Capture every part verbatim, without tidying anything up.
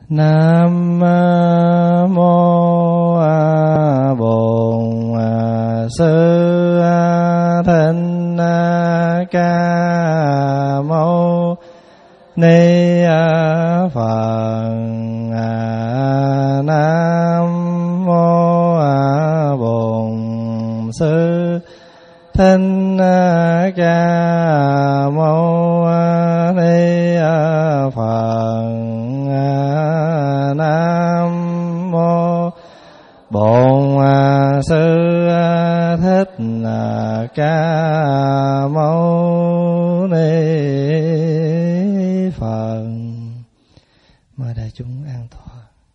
Nam mô Bổn Sư Thích Ca Mâu Ni Phật. Nam mô Bổn Sư Thích Ca Mâu Ni Phật. Nam mô Bổn Sư Thích Ca Mâu Ni Phật. Mời đại chúng an tọa.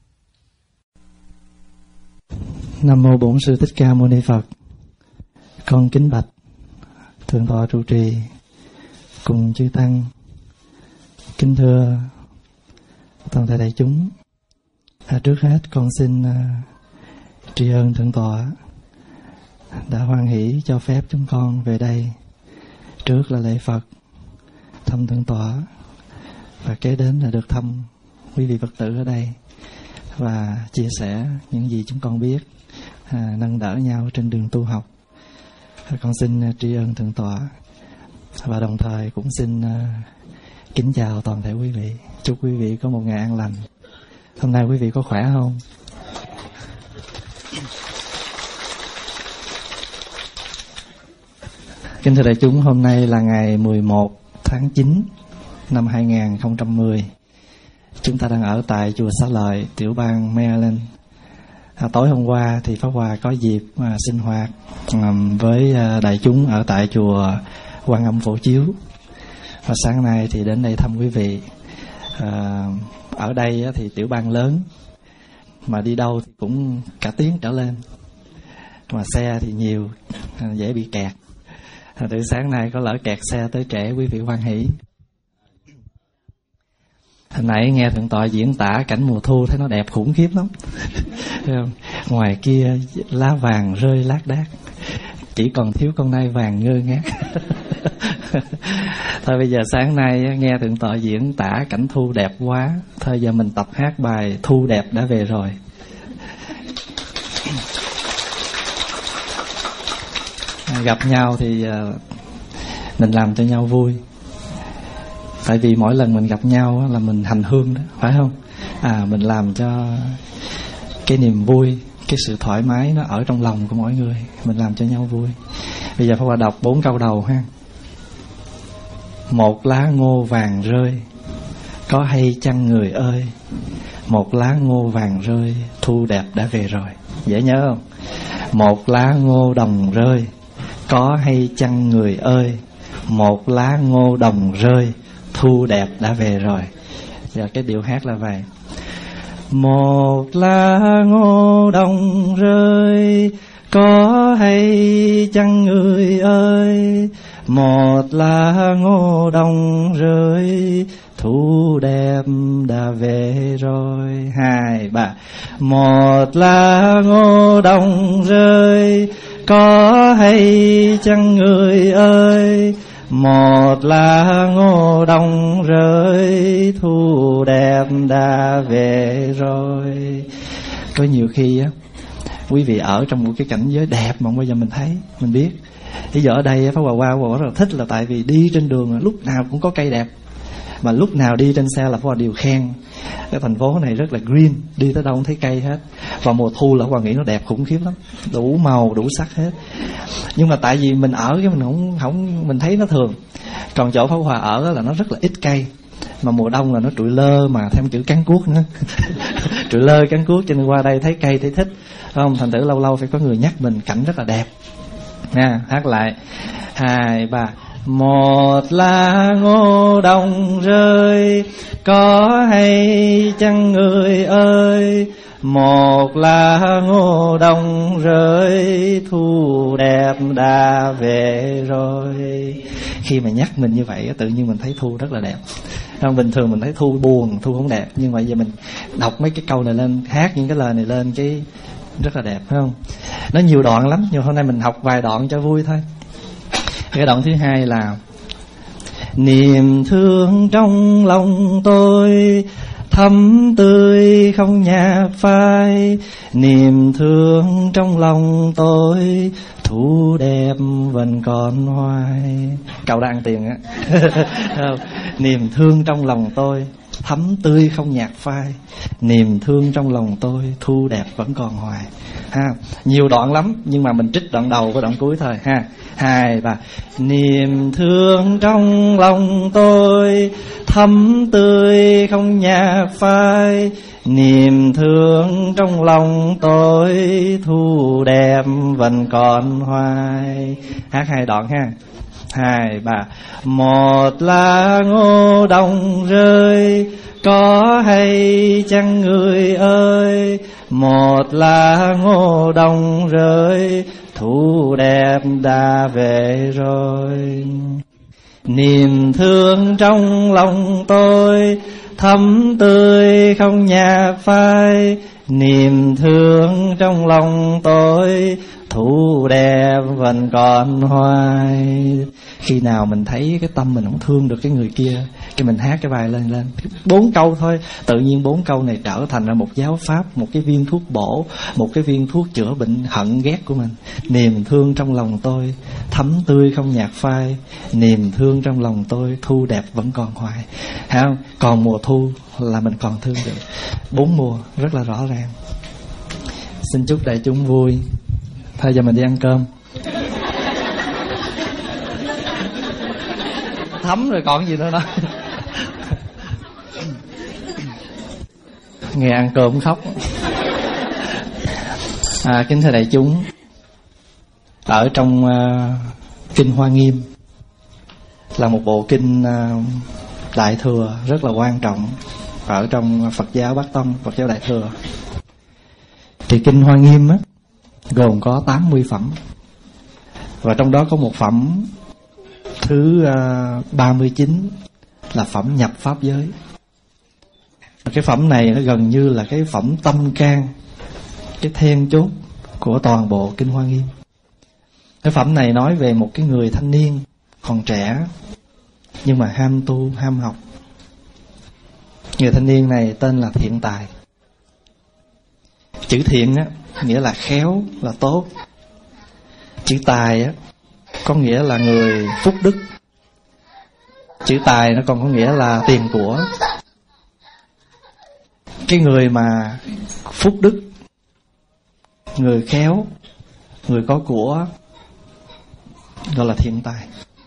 Nam mô Bổn Sư Thích Ca Mâu Ni Phật. Con kính bạch thượng tọa trụ trì cùng chư tăng. Kính thưa toàn thể đại chúng, à, trước hết con xin à, tri ân thượng tọa đã hoan hỷ cho phép chúng con về đây. Trước là lễ Phật, thăm thượng tọa, và kế đến là được thăm quý vị Phật tử ở đây và chia sẻ những gì chúng con biết, à, nâng đỡ nhau trên đường tu học. À, con xin tri ân thượng tọa và đồng thời cũng xin à, kính chào toàn thể quý vị. Chúc quý vị có một ngày an lành. Hôm nay quý vị có khỏe không? Kính thưa đại chúng, hôm nay là ngày mười một tháng chín năm hai nghìn không trăm mười. Chúng ta đang ở tại chùa Xá Lợi, tiểu bang Maryland. À, tối hôm qua thì Pháp Hòa có dịp à, sinh hoạt à, với à, đại chúng ở tại chùa Quan Âm Phổ Chiếu. Và sáng nay thì đến đây thăm quý vị. À, ở đây thì tiểu bang lớn, mà đi đâu thì cũng cả tiếng trở lên, mà xe thì nhiều, dễ bị kẹt. À, từ sáng nay có lỡ kẹt xe tới trễ, quý vị hoan hỷ. Hồi nãy nghe thượng tọa diễn tả cảnh mùa thu thấy nó đẹp khủng khiếp lắm. Ngoài kia lá vàng rơi lác đác, chỉ còn thiếu con nai vàng ngơ ngác. Thôi bây giờ sáng nay nghe thượng tọa diễn tả cảnh thu đẹp quá, thôi giờ mình tập hát bài Thu Đẹp Đã Về Rồi. Gặp nhau thì mình làm cho nhau vui. Tại vì mỗi lần mình gặp nhau là mình hành hương đó, phải không? À, mình làm cho cái niềm vui, cái sự thoải mái nó ở trong lòng của mỗi người. Mình làm cho nhau vui. Bây giờ Pháp Hòa đọc bốn câu đầu ha. Một lá ngô vàng rơi, có hay chăng người ơi? Một lá ngô vàng rơi, thu đẹp đã về rồi. Dễ nhớ không? Một lá ngô đồng rơi, có hay chăng người ơi? Một lá ngô đồng rơi, thu đẹp đã về rồi. Giờ cái điệu hát là vậy. Một lá ngô đồng rơi, có hay chăng người ơi? Một lá ngô đồng rơi, thu đẹp đã về rồi. Hai ba. Một lá ngô đồng rơi, có hay chăng người ơi? Một lá ngô đồng rơi, thu đẹp đã về rồi. Có nhiều khi á, quý vị ở trong một cái cảnh giới đẹp mà không bao giờ mình thấy, mình biết. Bây giờ ở đây Pháp Hòa qua Hòa rất là thích là tại vì đi trên đường lúc nào cũng có cây đẹp, mà lúc nào đi trên xe là Pháp Hòa đều khen cái thành phố này rất là green, đi tới đâu không thấy cây hết. Và mùa thu là Pháp Hòa nghĩ nó đẹp khủng khiếp lắm, đủ màu đủ sắc hết. Nhưng mà tại vì mình ở cái mình không không mình thấy nó thường. Còn chỗ Pháp Hòa ở là nó rất là ít cây, mà mùa đông là nó trụi lơ, mà thêm kiểu cắn cuốc nữa. Trụi lơ cắn cuốc, cho nên qua đây thấy cây thấy thích, không? Thành thử lâu lâu phải có người nhắc mình cảnh rất là đẹp nha. Hát lại hai ba. Một lá ngô đồng rơi, có hay chăng người ơi? Một lá ngô đồng rơi, thu đẹp đã về rồi. Khi mà nhắc mình như vậy, tự nhiên mình thấy thu rất là đẹp. Không, bình thường mình thấy thu buồn, thu không đẹp, nhưng mà giờ mình đọc mấy cái câu này lên, hát những cái lời này lên, cái rất là đẹp, phải không? Nó nhiều đoạn lắm, nhưng hôm nay mình học vài đoạn cho vui thôi. Cái đoạn thứ hai là niềm thương trong lòng tôi, thắm tươi không nhạt phai, niềm thương trong lòng tôi thu đẹp vẫn còn hoài. Cậu đang ăn tiền á. Niềm thương trong lòng tôi thắm tươi không nhạt phai, niềm thương trong lòng tôi thu đẹp vẫn còn hoài. Ha, nhiều đoạn lắm nhưng mà mình trích đoạn đầu với đoạn cuối thôi ha. Hai ba. Niềm thương trong lòng tôi thắm tươi không nhạt phai, niềm thương trong lòng tôi thu đẹp vẫn còn hoài. Hát hai đoạn ha. Hai ba. Một lá ngô đồng rơi, có hay chăng người ơi, một lá ngô đồng rơi, thu đẹp đã về rồi. Niềm thương trong lòng tôi thắm tươi không nhạt phai, niềm thương trong lòng tôi thu đẹp vẫn còn hoài. Khi nào mình thấy cái tâm mình không thương được cái người kia, cái mình hát cái bài lên lên bốn câu thôi, tự nhiên bốn câu này trở thành ra một giáo pháp, một cái viên thuốc bổ, một cái viên thuốc chữa bệnh hận ghét của mình. Niềm thương trong lòng tôi thắm tươi không nhạt phai, niềm thương trong lòng tôi thu đẹp vẫn còn hoài. Thấy không? Còn mùa thu là mình còn thương được. Bốn mùa rất là rõ ràng. Xin chúc đại chúng vui. Thôi giờ mình đi ăn cơm. Thấm rồi còn gì nữa đâu. Nghe ăn cơm cũng khóc. À, kính thưa đại chúng, ở trong uh, kinh Hoa Nghiêm là một bộ kinh uh, Đại Thừa rất là quan trọng ở trong Phật giáo Bát Tông, Phật giáo Đại Thừa. Thì kinh Hoa Nghiêm á gồm có tám mươi phẩm, và trong đó có một phẩm thứ uh, ba mươi chín là phẩm nhập pháp giới. Cái phẩm này nó gần như là cái phẩm tâm can, cái then chốt của toàn bộ kinh Hoa Nghiêm. Cái phẩm này nói về một cái người thanh niên còn trẻ nhưng mà ham tu, ham học. Người thanh niên này tên là Thiện Tài. Chữ thiện á nghĩa là khéo, là tốt. Chữ tài á có nghĩa là người phúc đức. Chữ tài nó còn có nghĩa là tiền của. Cái người mà phúc đức, người khéo, người có của gọi là thiện tài.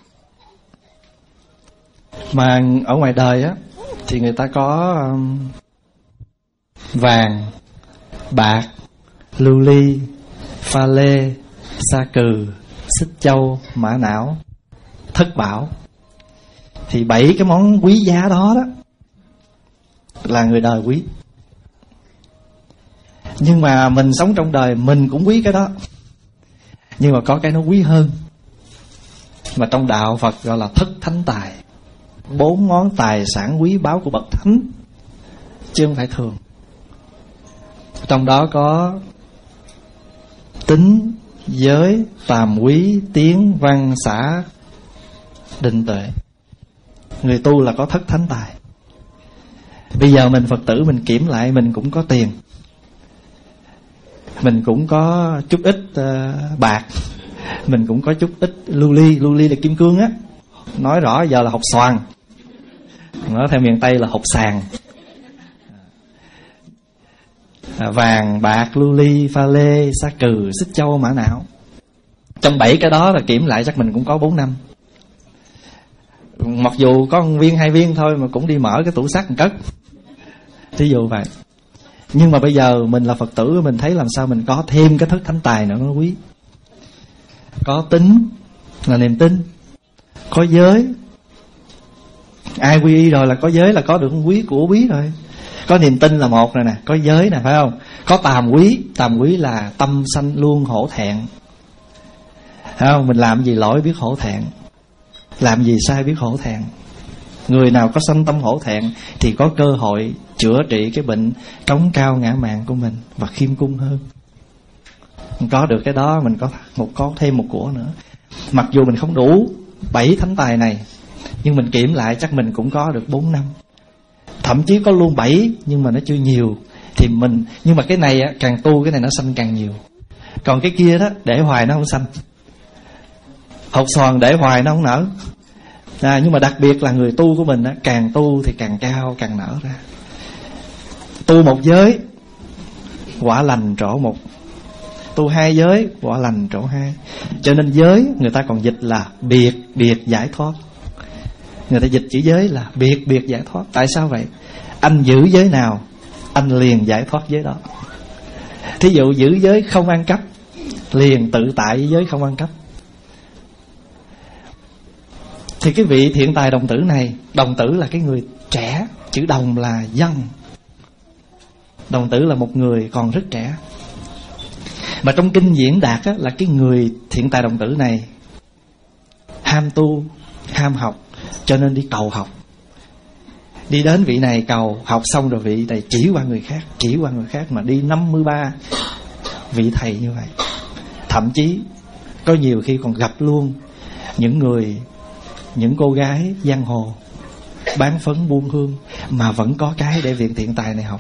Mà ở ngoài đời á thì người ta có um, vàng, bạc, lưu ly, pha lê, sa cừ, xích châu, mã não, thất bảo. Thì bảy cái món quý giá đó đó là người đời quý. Nhưng mà mình sống trong đời mình cũng quý cái đó, nhưng mà có cái nó quý hơn, mà trong đạo Phật gọi là thất thánh tài. Bốn món tài sản quý báu của bậc thánh, chứ không phải thường. Trong đó có tính, giới, phàm quý, tiếng, văn, xã, định tuệ. Người tu là có thất thánh tài. Bây giờ mình Phật tử mình kiểm lại, mình cũng có tiền, mình cũng có chút ít uh, bạc, mình cũng có chút ít lưu ly. Lưu ly là kim cương á, nói rõ giờ là hột xoàn, nói theo miền Tây là hột sàn. À, vàng, bạc, lưu ly, pha lê, sa cừ, xích châu, mã não. Trong bảy cái đó là kiểm lại chắc mình cũng có bốn năm. Mặc dù có một viên hai viên thôi mà cũng đi mở cái tủ sắt cất, thí dụ vậy. Nhưng mà bây giờ mình là Phật tử, mình thấy làm sao mình có thêm cái thất thánh tài nữa nó quý. Có tính là niềm tin, có giới. Ai quy y rồi là có giới là có được quý của quý rồi. Có niềm tin là một rồi nè, có giới nè, phải không? Có tàm quý, tàm quý là tâm sanh luôn hổ thẹn. Phải không? Mình làm gì lỗi biết hổ thẹn, làm gì sai biết hổ thẹn. Người nào có sanh tâm hổ thẹn thì có cơ hội chữa trị cái bệnh cống cao ngã mạn của mình và khiêm cung hơn. Mình có được cái đó, mình có một có thêm một của nữa. Mặc dù mình không đủ bảy thánh tài này, nhưng mình kiểm lại chắc mình cũng có được bốn năm. thậm chí có luôn bảy nhưng mà nó chưa nhiều. Thì mình, nhưng mà cái này á, càng tu cái này nó sanh càng nhiều. Còn cái kia đó để hoài nó không sanh. Hột xoàn để hoài nó không nở. À, nhưng mà đặc biệt là người tu của mình á, càng tu thì càng cao, càng nở ra. Tu một giới quả lành chỗ một, tu hai giới quả lành chỗ hai. Cho nên giới người ta còn dịch là biệt biệt giải thoát. Người ta dịch chữ giới là biệt biệt giải thoát. Tại sao vậy? Anh giữ giới nào anh liền giải thoát giới đó. Thí dụ giữ giới không ăn cắp, liền tự tại với giới không ăn cắp. Thì cái vị thiện tài đồng tử này, đồng tử là cái người trẻ, chữ đồng là dân. Đồng tử là một người còn rất trẻ. Mà trong kinh diễn đạt á, là cái người thiện tài đồng tử này ham tu, ham học, cho nên đi cầu học. Đi đến vị này cầu, học xong rồi vị này chỉ qua người khác, chỉ qua người khác, mà đi năm mươi ba vị thầy như vậy. Thậm chí có nhiều khi còn gặp luôn những người, những cô gái giang hồ bán phấn buôn hương mà vẫn có cái để viện thiện tài này học.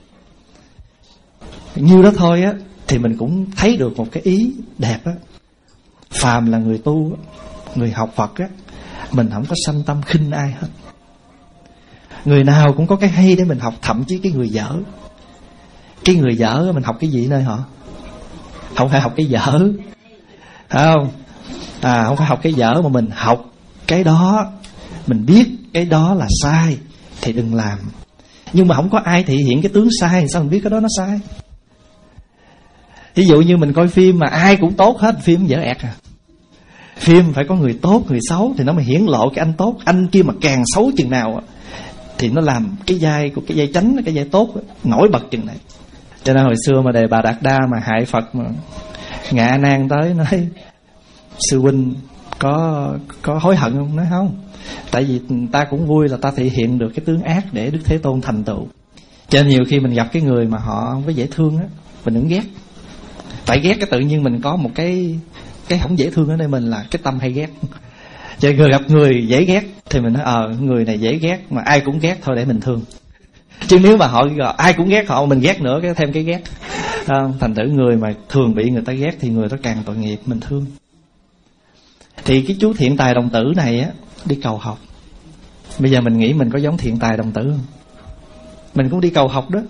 Như đó thôi á, thì mình cũng thấy được một cái ý đẹp á. Phàm là người tu, người học Phật á, mình không có sanh tâm khinh ai hết. Người nào cũng có cái hay để mình học. Thậm chí cái người dở, cái người dở mình học cái gì nơi họ? Không phải học cái dở, phải không? À, không phải học cái dở, mà mình học cái đó, mình biết cái đó là sai thì đừng làm. Nhưng mà không có ai thể hiện cái tướng sai, sao mình biết cái đó nó sai? Ví dụ như mình coi phim mà ai cũng tốt hết, phim dở ẹt à. Phim phải có người tốt, người xấu thì nó mới hiển lộ cái anh tốt. Anh kia mà càng xấu chừng nào thì nó làm cái vai của cái vai chánh, cái vai tốt nổi bật chừng này. Cho nên hồi xưa mà Đề Bà Đạt Đa mà hại Phật, mà Ngạ Nan tới nói: sư huynh có có hối hận không? Nói không, tại vì ta cũng vui là ta thể hiện được cái tướng ác để Đức Thế Tôn thành tựu. Cho nên nhiều khi mình gặp cái người mà họ không có dễ thương á, mình đừng ghét. Tại ghét cái tự nhiên mình có một cái cái không dễ thương ở đây mình là cái tâm hay ghét. Cho nên gặp người dễ ghét thì mình nói ờ người này dễ ghét, mà ai cũng ghét thôi để mình thương. Chứ nếu mà họ ai cũng ghét họ, mình ghét nữa cái thêm cái ghét. À, thành thử người mà thường bị người ta ghét thì người đó càng tội nghiệp, mình thương. Thì cái chú thiện tài đồng tử này á, đi cầu học. Bây giờ mình nghĩ mình có giống thiện tài đồng tử không? Mình cũng đi cầu học đó.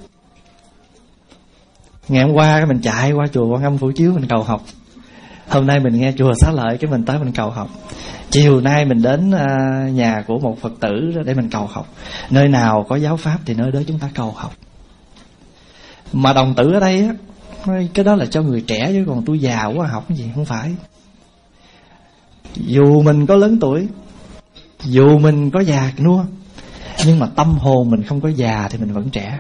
Ngày hôm qua mình chạy qua chùa Quan Âm Phủ Chiếu mình cầu học. Hôm nay mình nghe chùa Xá Lợi cái mình tới mình cầu học. Chiều nay mình đến uh, nhà của một Phật tử để mình cầu học. Nơi nào có giáo pháp thì nơi đó chúng ta cầu học. Mà đồng tử ở đây á, cái đó là cho người trẻ, chứ còn tôi già quá học cái gì, không phải. Dù mình có lớn tuổi, dù mình có già nua, nhưng mà tâm hồn mình không có già thì mình vẫn trẻ.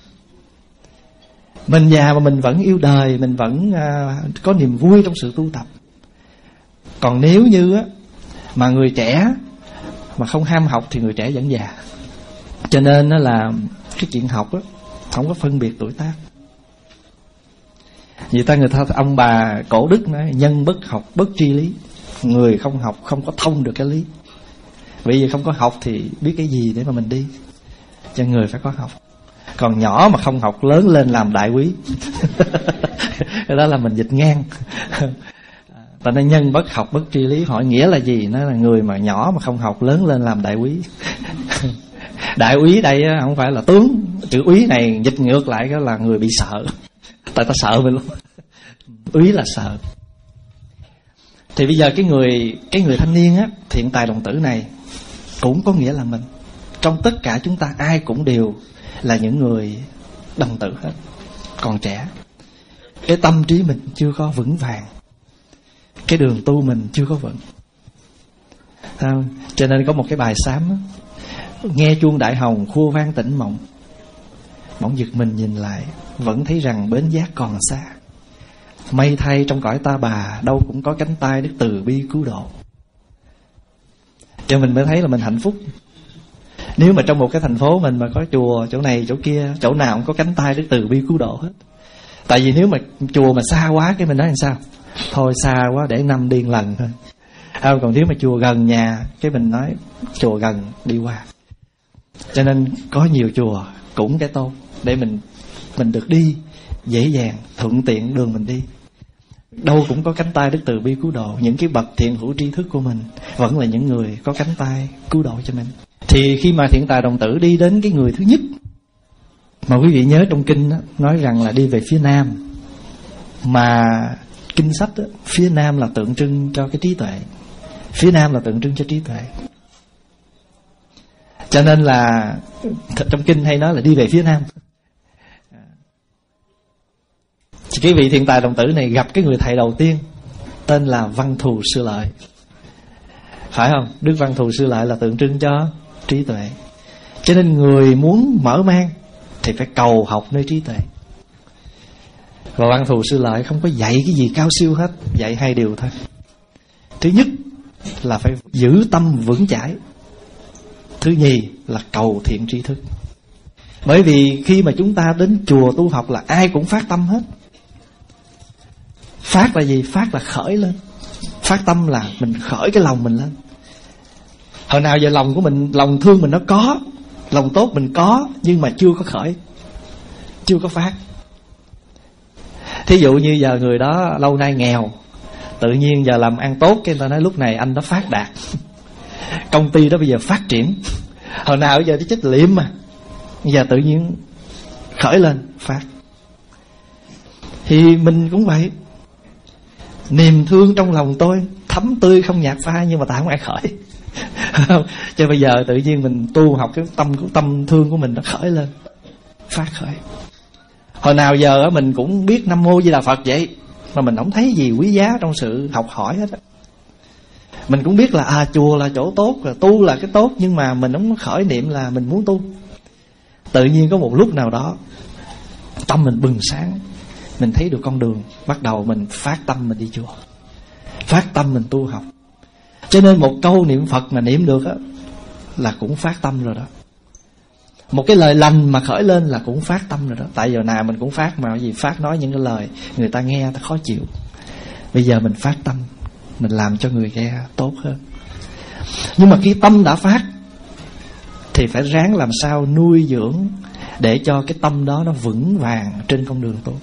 Mình già mà mình vẫn yêu đời, mình vẫn uh, có niềm vui trong sự tu tập. Còn nếu như á, mà người trẻ mà không ham học thì người trẻ vẫn già. Cho nên đó là cái chuyện học á, không có phân biệt tuổi tác. Vì ta người ta ông bà cổ đức nói nhân bất học bất tri lý. Người không học không có thông được cái lý. Vì không có học thì biết cái gì để mà mình đi. Cho người phải có học. Còn nhỏ mà không học lớn lên làm đại quý. Cái đó là mình dịch ngang. Ta nói nhân bất học bất tri lý, hỏi nghĩa là gì? Nó là người mà nhỏ mà không học lớn lên làm đại quý. Đại úy đây không phải là tướng. Chữ úy này dịch ngược lại cái là người bị sợ. Tại ta sợ mình luôn. Úy là sợ. Thì bây giờ cái người cái người thanh niên á, thiện tài đồng tử này cũng có nghĩa là mình. Trong tất cả chúng ta ai cũng đều là những người đồng tử hết, còn trẻ. Cái tâm trí mình chưa có vững vàng, cái đường tu mình chưa có vững. Sao? Cho nên có một cái bài sám á, nghe chuông đại hồng khua vang tỉnh mộng. Bỗng giật mình nhìn lại, vẫn thấy rằng bến giác còn xa. May thay trong cõi ta bà, đâu cũng có cánh tay Đức từ bi cứu độ. Cho mình mới thấy là mình hạnh phúc. Nếu mà trong một cái thành phố mình mà có chùa chỗ này chỗ kia, chỗ nào cũng có cánh tay Đức từ bi cứu độ hết. Tại vì nếu mà chùa mà xa quá cái mình nói làm sao? Thôi xa quá để năm điên lần thôi. À, còn nếu mà chùa gần nhà cái mình nói chùa gần đi qua. Cho nên có nhiều chùa cũng cái tốt, để mình mình được đi dễ dàng, thuận tiện đường mình đi. Đâu cũng có cánh tay đức từ bi cứu độ. Những cái bậc thiện hữu tri thức của mình vẫn là những người có cánh tay cứu độ cho mình. Thì khi mà Thiện Tài Đồng Tử đi đến cái người thứ nhất, mà quý vị nhớ trong kinh đó, nói rằng là đi về phía nam, mà kinh sách đó, phía nam là tượng trưng cho cái trí tuệ, phía nam là tượng trưng cho trí tuệ. Cho nên là trong kinh hay nói là đi về phía nam. Thì cái vị Thiện Tài Đồng Tử này gặp cái người thầy đầu tiên, tên là Văn Thù Sư Lợi, phải không? Đức Văn Thù Sư Lợi là tượng trưng cho trí tuệ. Cho nên người muốn mở mang thì phải cầu học nơi trí tuệ. Và Văn Thù Sư Lợi không có dạy cái gì cao siêu hết, dạy hai điều thôi. Thứ nhất là phải giữ tâm vững chãi. Thứ nhì là cầu thiện tri thức. Bởi vì khi mà chúng ta đến chùa tu học là ai cũng phát tâm hết. Phát là gì? Phát là khởi lên. Phát tâm là mình khởi cái lòng mình lên. Hồi nào giờ lòng của mình, lòng thương mình nó có, lòng tốt mình có, nhưng mà chưa có khởi, chưa có phát. Thí dụ như giờ người đó lâu nay nghèo, tự nhiên giờ làm ăn tốt, cái người ta nói lúc này anh đó phát đạt, công ty đó bây giờ phát triển. Hồi nào giờ nó chết liệm mà, giờ tự nhiên khởi lên phát. Thì mình cũng vậy. Niềm thương trong lòng tôi thấm tươi không nhạt phai, nhưng mà tại không ai khởi. Cho bây giờ tự nhiên mình tu học cái tâm của tâm thương của mình nó khởi lên, phát khởi. Hồi nào giờ mình cũng biết Nam Mô Di Đà Phật vậy, mà mình không thấy gì quý giá trong sự học hỏi hết. Mình cũng biết là à, chùa là chỗ tốt, là tu là cái tốt, nhưng mà mình không khởi niệm là mình muốn tu. Tự nhiên có một lúc nào đó tâm mình bừng sáng, mình thấy được con đường, bắt đầu mình phát tâm mình đi chùa, phát tâm mình tu học. Cho nên một câu niệm Phật mà niệm được á, là cũng phát tâm rồi đó. Một cái lời lành mà khởi lên là cũng phát tâm rồi đó. Tại giờ nào mình cũng phát, mà gì phát nói những cái lời người ta nghe ta khó chịu. Bây giờ mình phát tâm, mình làm cho người nghe tốt hơn. Nhưng mà khi tâm đã phát thì phải ráng làm sao nuôi dưỡng để cho cái tâm đó nó vững vàng trên con đường tốt.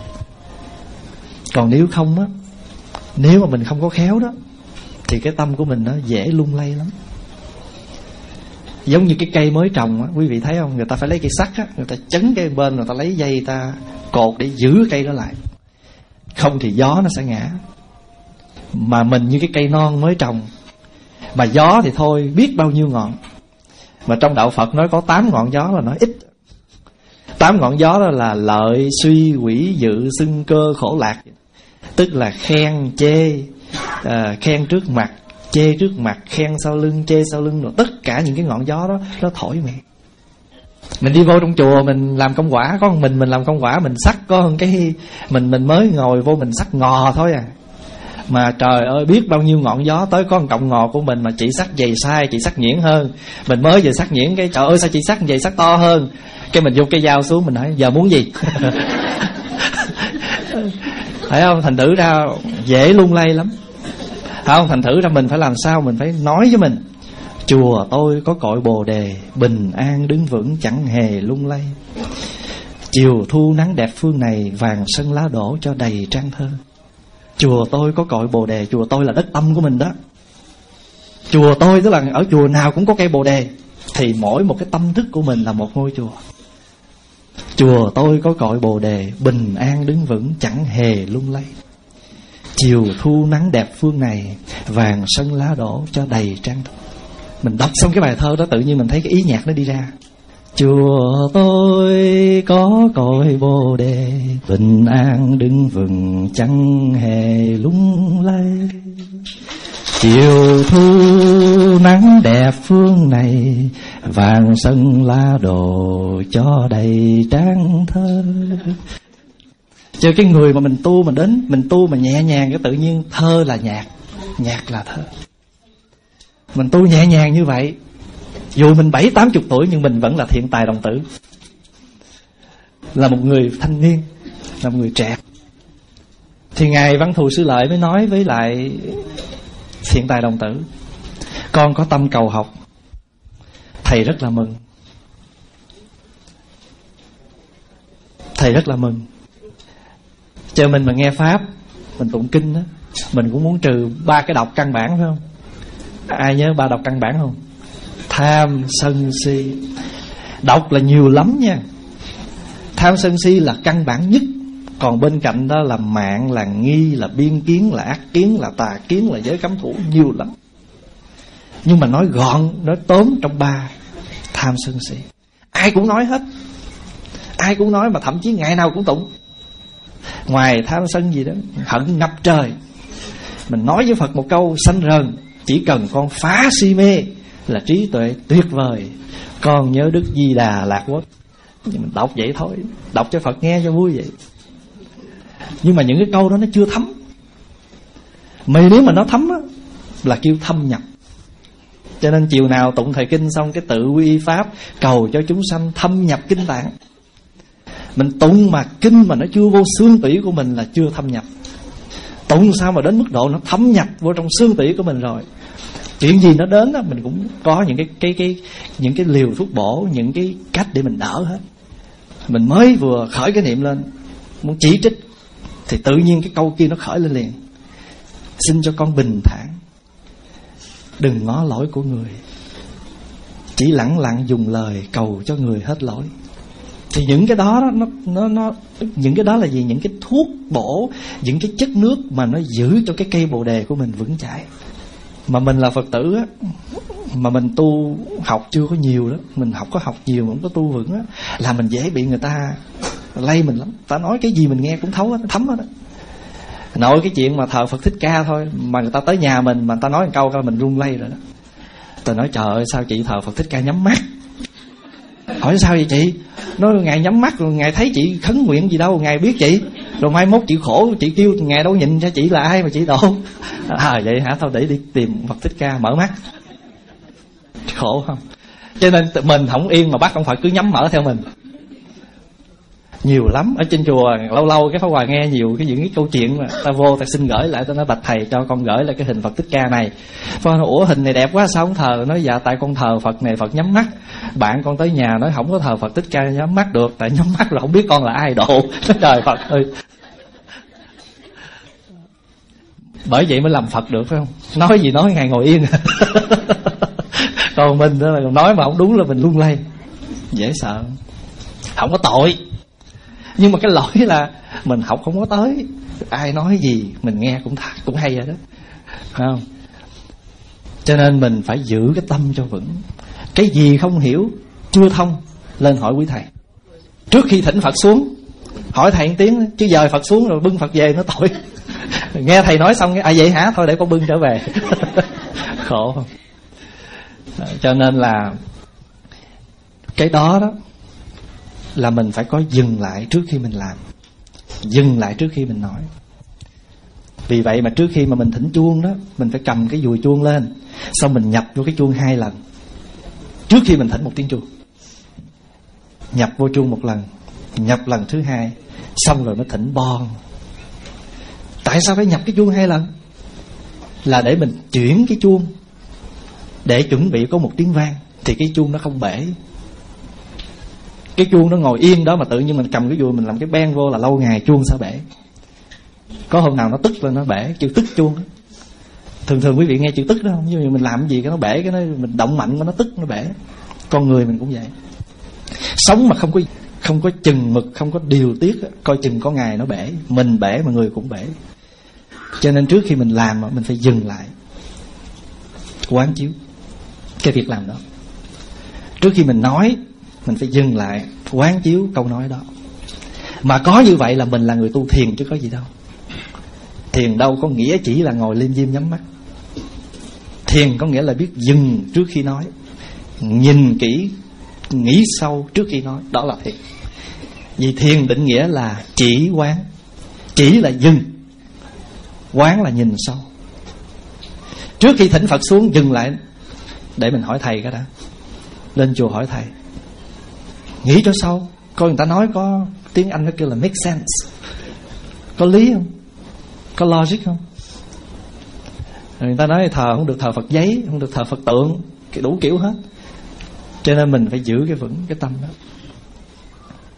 Còn nếu không á, nếu mà mình không có khéo đó, thì cái tâm của mình nó dễ lung lay lắm. Giống như cái cây mới trồng á, quý vị thấy không? Người ta phải lấy cây sắt á, người ta chấn cái bên, người ta lấy dây ta cột để giữ cây đó lại, không thì gió nó sẽ ngã. Mà mình như cái cây non mới trồng, mà gió thì thôi biết bao nhiêu ngọn. Mà trong đạo Phật nói có tám ngọn gió là nói ít. Tám ngọn gió đó là lợi, suy, quỷ, dự, xưng, cơ, khổ, lạc. Tức là khen, chê, à, khen trước mặt, chê trước mặt, khen sau lưng, chê sau lưng, rồi tất cả những cái ngọn gió đó nó thổi mình. Mình đi vô trong chùa mình làm công quả, có một mình mình làm công quả, mình sắc có một cái mình mình mới ngồi vô mình sắc ngò thôi à. Mà trời ơi biết bao nhiêu ngọn gió tới, có một cọng ngò của mình mà chỉ sắc dày sai, chỉ sắc nhuyễn hơn. Mình mới vừa sắc nhuyễn cái trời ơi sao chỉ sắc dày sắc to hơn. Cái mình dùng cây dao xuống mình nói giờ muốn gì. Phải không? Thành thử ra dễ lung lay lắm. Phải không? Thành thử ra mình phải làm sao, mình phải nói với mình chùa tôi có cội bồ đề, bình an đứng vững chẳng hề lung lay. Chiều thu nắng đẹp phương này, vàng sân lá đổ cho đầy trang thơ. Chùa tôi có cội bồ đề, chùa tôi là đất tâm của mình đó. Chùa tôi tức là ở chùa nào cũng có cây bồ đề, thì mỗi một cái tâm thức của mình là một ngôi chùa. Chùa tôi có cội bồ đề, bình an đứng vững chẳng hề lung lay. Chiều thu nắng đẹp phương này, vàng sân lá đổ cho đầy trang thơ. Mình đọc xong cái bài thơ đó tự nhiên mình thấy cái ý nhạc nó đi ra. Chùa tôi có cội bồ đề, bình an đứng vững chẳng hề lung lay. Chiều thu nắng đẹp phương này, vàng sân lá đồ cho đầy trang thơ. Chứ cái người mà mình tu, mình đến mình tu mà nhẹ nhàng, cái tự nhiên thơ là nhạc, nhạc là thơ. Mình tu nhẹ nhàng như vậy, dù mình bảy tám chục tuổi nhưng mình vẫn là Thiện Tài Đồng Tử, là một người thanh niên, là một người trẻ. Thì ngài Văn Thù Sư Lợi mới nói với lại Thiện Tài Đồng Tử: con có tâm cầu học, thầy rất là mừng. Thầy rất là mừng. Cho mình mà nghe Pháp, mình tụng kinh đó, mình cũng muốn trừ ba cái độc căn bản, phải không? Ai nhớ ba độc căn bản không? Tham, sân, si. Độc là nhiều lắm nha. Tham, sân, si là căn bản nhất. Còn bên cạnh đó là mạng, là nghi, là biên kiến, là ác kiến, là tà kiến, là giới cấm thủ, nhiều lắm. Nhưng mà nói gọn, nói tóm trong ba: tham, sân, si. Ai cũng nói hết, ai cũng nói, mà thậm chí ngày nào cũng tụng. Ngoài tham sân gì đó, hận ngập trời. Mình nói với Phật một câu sanh rờn: chỉ cần con phá si mê là trí tuệ tuyệt vời. Con nhớ Đức Di Đà Lạc Quốc. Nhưng mình đọc vậy thôi, đọc cho Phật nghe cho vui vậy. Nhưng mà những cái câu đó nó chưa thấm. Mày nếu mà nó thấm á, là kêu thâm nhập. Cho nên chiều nào tụng thời kinh xong cái tự quy pháp, cầu cho chúng sanh thâm nhập kinh tạng. Mình tụng mà kinh mà nó chưa vô xương tủy của mình là chưa thâm nhập. Tụng sao mà đến mức độ nó thâm nhập vô trong xương tủy của mình rồi. Chuyện gì nó đến đó, mình cũng có những cái cái cái những cái liều thuốc bổ, những cái cách để mình đỡ hết. Mình mới vừa khởi cái niệm lên, muốn chỉ trích, thì tự nhiên cái câu kia nó khởi lên liền: xin cho con bình thản, đừng ngó lỗi của người, chỉ lẳng lặng dùng lời cầu cho người hết lỗi. Thì những cái đó, đó nó, nó, nó những cái đó là gì? Những cái thuốc bổ, những cái chất nước mà nó giữ cho cái cây bồ đề của mình vững chãi. Mà mình là Phật tử á, mà mình tu học chưa có nhiều đó, mình học có học nhiều mà không có tu vững á, là mình dễ bị người ta lay mình lắm. Ta nói cái gì mình nghe cũng thấu hết, thấm hết á. Nội cái chuyện mà thờ Phật Thích Ca thôi, mà người ta tới nhà mình mà ta nói một câu coi mình run lay rồi đó. Tôi nói trời ơi, sao chị thờ Phật Thích Ca nhắm mắt? Hỏi sao vậy chị? Nói Ngài nhắm mắt rồi Ngài thấy chị khấn nguyện gì đâu, Ngài biết chị. Rồi mai mốt chị khổ, chị kêu Ngài đâu nhìn cho chị là ai mà chị độ. À vậy hả? Thôi để đi tìm Phật Thích Ca mở mắt. Khổ không? Cho nên mình không yên mà bắt ông Phật cứ nhắm mở theo mình. Nhiều lắm. Ở trên chùa lâu lâu cái Pháp Hòa nghe nhiều cái những cái câu chuyện mà ta vô ta xin gửi lại, ta nói bạch thầy cho con gửi lại cái hình Phật Thích Ca này. Pháp Hòa, ủa hình này đẹp quá sao không thờ? Nói dạ tại con thờ Phật này Phật nhắm mắt. Bạn con tới nhà nói không có thờ Phật Thích Ca nhắm mắt được, tại nhắm mắt rồi không biết con là ai độ. Trời Phật ơi. Bởi vậy mới làm Phật được phải không? Nói gì nói Ngài ngồi yên. Còn mình đó là nói mà không đúng là mình lung lay. Dễ sợ. Không có tội. Nhưng mà cái lỗi là mình học không có tới. Ai nói gì mình nghe cũng th- cũng hay rồi đó, phải không? Cho nên mình phải giữ cái tâm cho vững. Cái gì không hiểu, chưa thông, lên hỏi quý thầy. Trước khi thỉnh Phật xuống, hỏi thầy một tiếng, chứ giờ Phật xuống rồi bưng Phật về nó tội. Nghe thầy nói xong, à vậy hả? Thôi để con bưng trở về. Khổ không? Cho nên là cái đó đó là mình phải có dừng lại trước khi mình làm, dừng lại trước khi mình nói. Vì vậy mà trước khi mà mình thỉnh chuông đó, mình phải cầm cái dùi chuông lên, xong mình nhập vô cái chuông hai lần trước khi mình thỉnh một tiếng chuông. Nhập vô chuông một lần, nhập lần thứ hai, xong rồi mới thỉnh bon. Tại sao phải nhập cái chuông hai lần? Là để mình chuyển cái chuông, để chuẩn bị có một tiếng vang, thì cái chuông nó không bể. Cái chuông nó ngồi yên đó mà tự nhiên mình cầm cái dùi mình làm cái ben vô là lâu ngày chuông sẽ bể. Có hôm nào nó tức lên nó bể, chữ tức chuông đó. Thường thường quý vị nghe chữ tức đó không? Như mình làm gì cái nó bể, cái nó mình động mạnh nó tức nó bể. Con người mình cũng vậy. Sống mà không có không có chừng mực, không có điều tiết, coi chừng có ngày nó bể. Mình bể mà người cũng bể. Cho nên trước khi mình làm mình phải dừng lại, quán chiếu cái việc làm đó. Trước khi mình nói, mình phải dừng lại, quán chiếu câu nói đó. Mà có như vậy là mình là người tu thiền chứ có gì đâu. Thiền đâu có nghĩa chỉ là ngồi lim dim nhắm mắt. Thiền có nghĩa là biết dừng trước khi nói, nhìn kỹ, nghĩ sâu trước khi nói. Đó là thiền. Vì thiền định nghĩa là chỉ quán. Chỉ là dừng, quán là nhìn sâu. Trước khi thỉnh Phật xuống dừng lại để mình hỏi thầy cái đã. Lên chùa hỏi thầy, nghĩ cho sâu, coi người ta nói có tiếng Anh nó kêu là make sense, có lý không, có logic không. Người ta nói thờ không được thờ Phật giấy, không được thờ Phật tượng, cái đủ kiểu hết. Cho nên mình phải giữ cái vững cái tâm đó.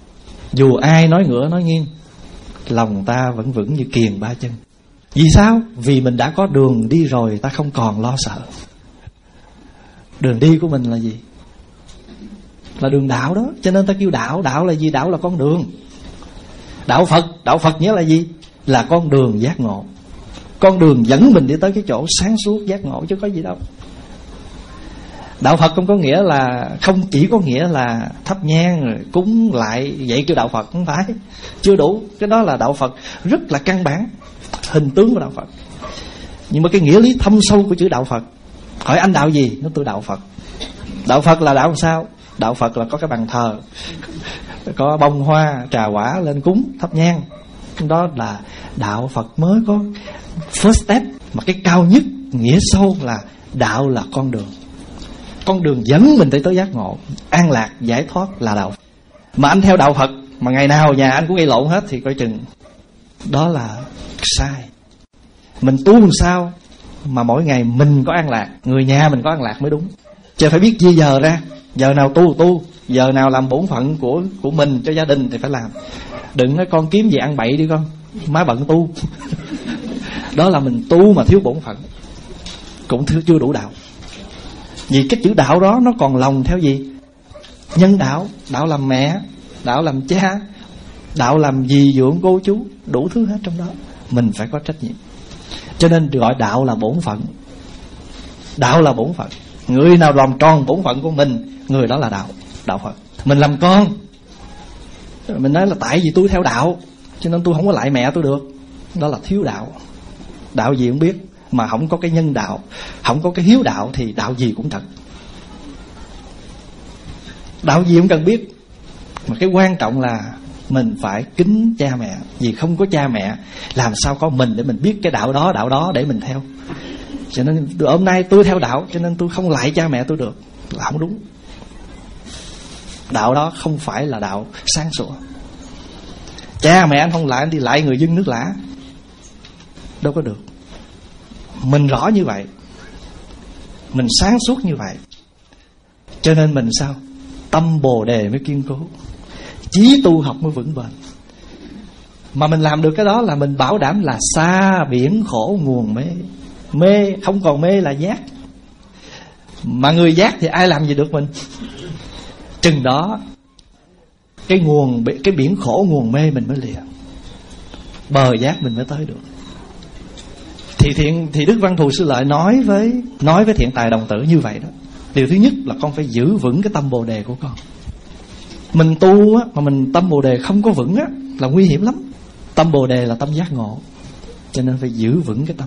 Dù ai nói ngửa nói nghiêng, lòng ta vẫn vững như kiềng ba chân. Vì sao? Vì mình đã có đường đi rồi, ta không còn lo sợ. Đường đi của mình là gì? Là đường đạo đó. Cho nên ta kêu đạo. Đạo là gì? Đạo là con đường. Đạo Phật, đạo Phật nghĩa là gì? Là con đường giác ngộ. Con đường dẫn mình đi tới cái chỗ sáng suốt giác ngộ, chứ có gì đâu. Đạo Phật không có nghĩa là, không chỉ có nghĩa là thắp nhang rồi cúng lại, vậy kêu đạo Phật, không phải. Chưa đủ. Cái đó là đạo Phật rất là căn bản, hình tướng của đạo Phật. Nhưng mà cái nghĩa lý thâm sâu của chữ đạo Phật, hỏi anh đạo gì? Nó tôi đạo Phật. Đạo Phật là đạo làm sao? Đạo Phật là có cái bàn thờ, có bông hoa, trà quả lên cúng, thắp nhang. Đó là đạo Phật mới có first step. Mà cái cao nhất, nghĩa sâu là đạo là con đường. Con đường dẫn mình tới tới giác ngộ, an lạc, giải thoát là đạo. Mà anh theo đạo Phật mà ngày nào nhà anh cũng gây lộn hết thì coi chừng đó là sai. Mình tu làm sao mà mỗi ngày mình có an lạc, người nhà mình có an lạc mới đúng. Chứ phải biết chia giờ ra, giờ nào tu tu, giờ nào làm bổn phận của của mình cho gia đình thì phải làm. Đừng nói con kiếm gì ăn bậy đi con, má bận tu. Đó là mình tu mà thiếu bổn phận, cũng thiếu, chưa đủ đạo. Vì cái chữ đạo đó nó còn lòng theo gì? Nhân đạo. Đạo làm mẹ, đạo làm cha, đạo làm dì dưỡng cô chú, đủ thứ hết trong đó. Mình phải có trách nhiệm. Cho nên gọi đạo là bổn phận. Đạo là bổn phận. Người nào làm tròn bổn phận của mình, người đó là đạo, đạo Phật. Mình làm con, mình nói là tại vì tôi theo đạo cho nên tôi không có lại mẹ tôi được, đó là thiếu đạo. Đạo gì cũng biết, mà không có cái nhân đạo, không có cái hiếu đạo thì đạo gì cũng thật. Đạo gì cũng cần biết. Mà cái quan trọng là mình phải kính cha mẹ. Vì không có cha mẹ, làm sao có mình để mình biết cái đạo đó, đạo đó để mình theo. Cho nên hôm nay tôi theo đạo, cho nên tôi không lại cha mẹ tôi được, là không đúng. Đạo đó không phải là đạo sáng sủa. Cha mẹ anh không lại, anh đi lại người dân nước lã, đâu có được. Mình rõ như vậy, mình sáng suốt như vậy, cho nên mình sao? Tâm Bồ Đề mới kiên cố, chí tu học mới vững bền. Mà mình làm được cái đó là mình bảo đảm là xa biển khổ nguồn mê. Mê, không còn mê là giác. Mà người giác thì ai làm gì được mình? Chừng đó cái nguồn, cái biển khổ nguồn mê mình mới lìa, bờ giác mình mới tới được. Thì thiện thì Đức Văn Thù Sư Lợi nói với nói với Thiện Tài đồng tử như vậy đó. Điều thứ nhất là con phải giữ vững cái tâm Bồ Đề của con. Mình tu á, mà mình tâm Bồ Đề không có vững á, là nguy hiểm lắm. Tâm Bồ Đề là tâm giác ngộ, cho nên phải giữ vững cái tâm.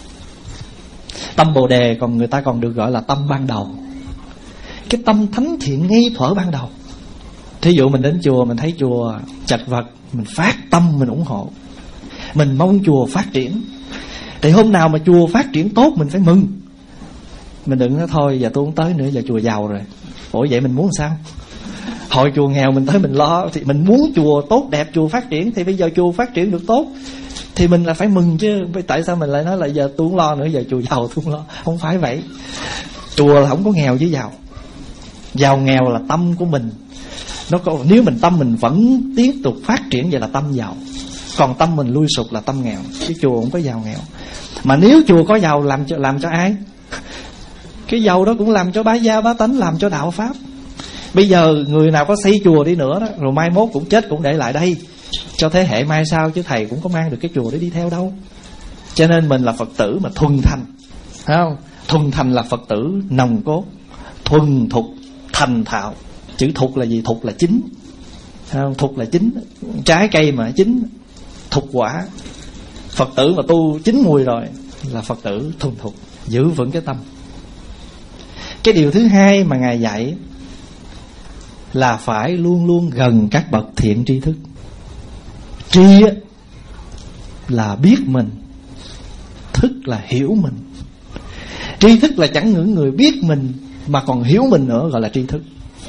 Tâm Bồ Đề còn người ta còn được gọi là tâm ban đầu, cái tâm thánh thiện ngay thuở ban đầu. Thí dụ mình đến chùa, mình thấy chùa chật vật, mình phát tâm mình ủng hộ, mình mong chùa phát triển. Thì hôm nào mà chùa phát triển tốt mình phải mừng. Mình đừng nói thôi giờ tôi không tới nữa, giờ chùa giàu rồi. Ủa vậy mình muốn sao? Hồi chùa nghèo mình tới mình lo. Thì mình muốn chùa tốt đẹp, chùa phát triển, thì bây giờ chùa phát triển được tốt thì mình là phải mừng chứ. Tại sao mình lại nói là giờ tôi không lo nữa, giờ chùa giàu tôi không lo? Không phải vậy. Chùa là không có nghèo với giàu. Giàu nghèo là tâm của mình. Nó có, nếu mình tâm mình vẫn tiếp tục phát triển vậy là tâm giàu. Còn tâm mình lui sụp là tâm nghèo. Cái chùa không có giàu nghèo. Mà nếu chùa có giàu làm cho, làm cho ai? Cái giàu đó cũng làm cho bá gia bá tánh, làm cho đạo pháp. Bây giờ người nào có xây chùa đi nữa đó, rồi mai mốt cũng chết cũng để lại đây cho thế hệ mai sau, chứ thầy cũng có mang được cái chùa để đi theo đâu. Cho nên mình là Phật tử mà thuần thành, thấy không? Thuần thành là Phật tử nòng cốt, thuần thục, thành thạo. Chữ thục là gì? Thục là chín, thấy không? Thục là chín, trái cây mà chín, thục quả. Phật tử mà tu chín mùi rồi là Phật tử thuần thục, giữ vững cái tâm. Cái điều thứ hai mà Ngài dạy là phải luôn luôn gần các bậc thiện tri thức. Tri là biết mình, thức là hiểu mình. Tri thức là chẳng những người biết mình mà còn hiểu mình nữa, gọi là tri thức.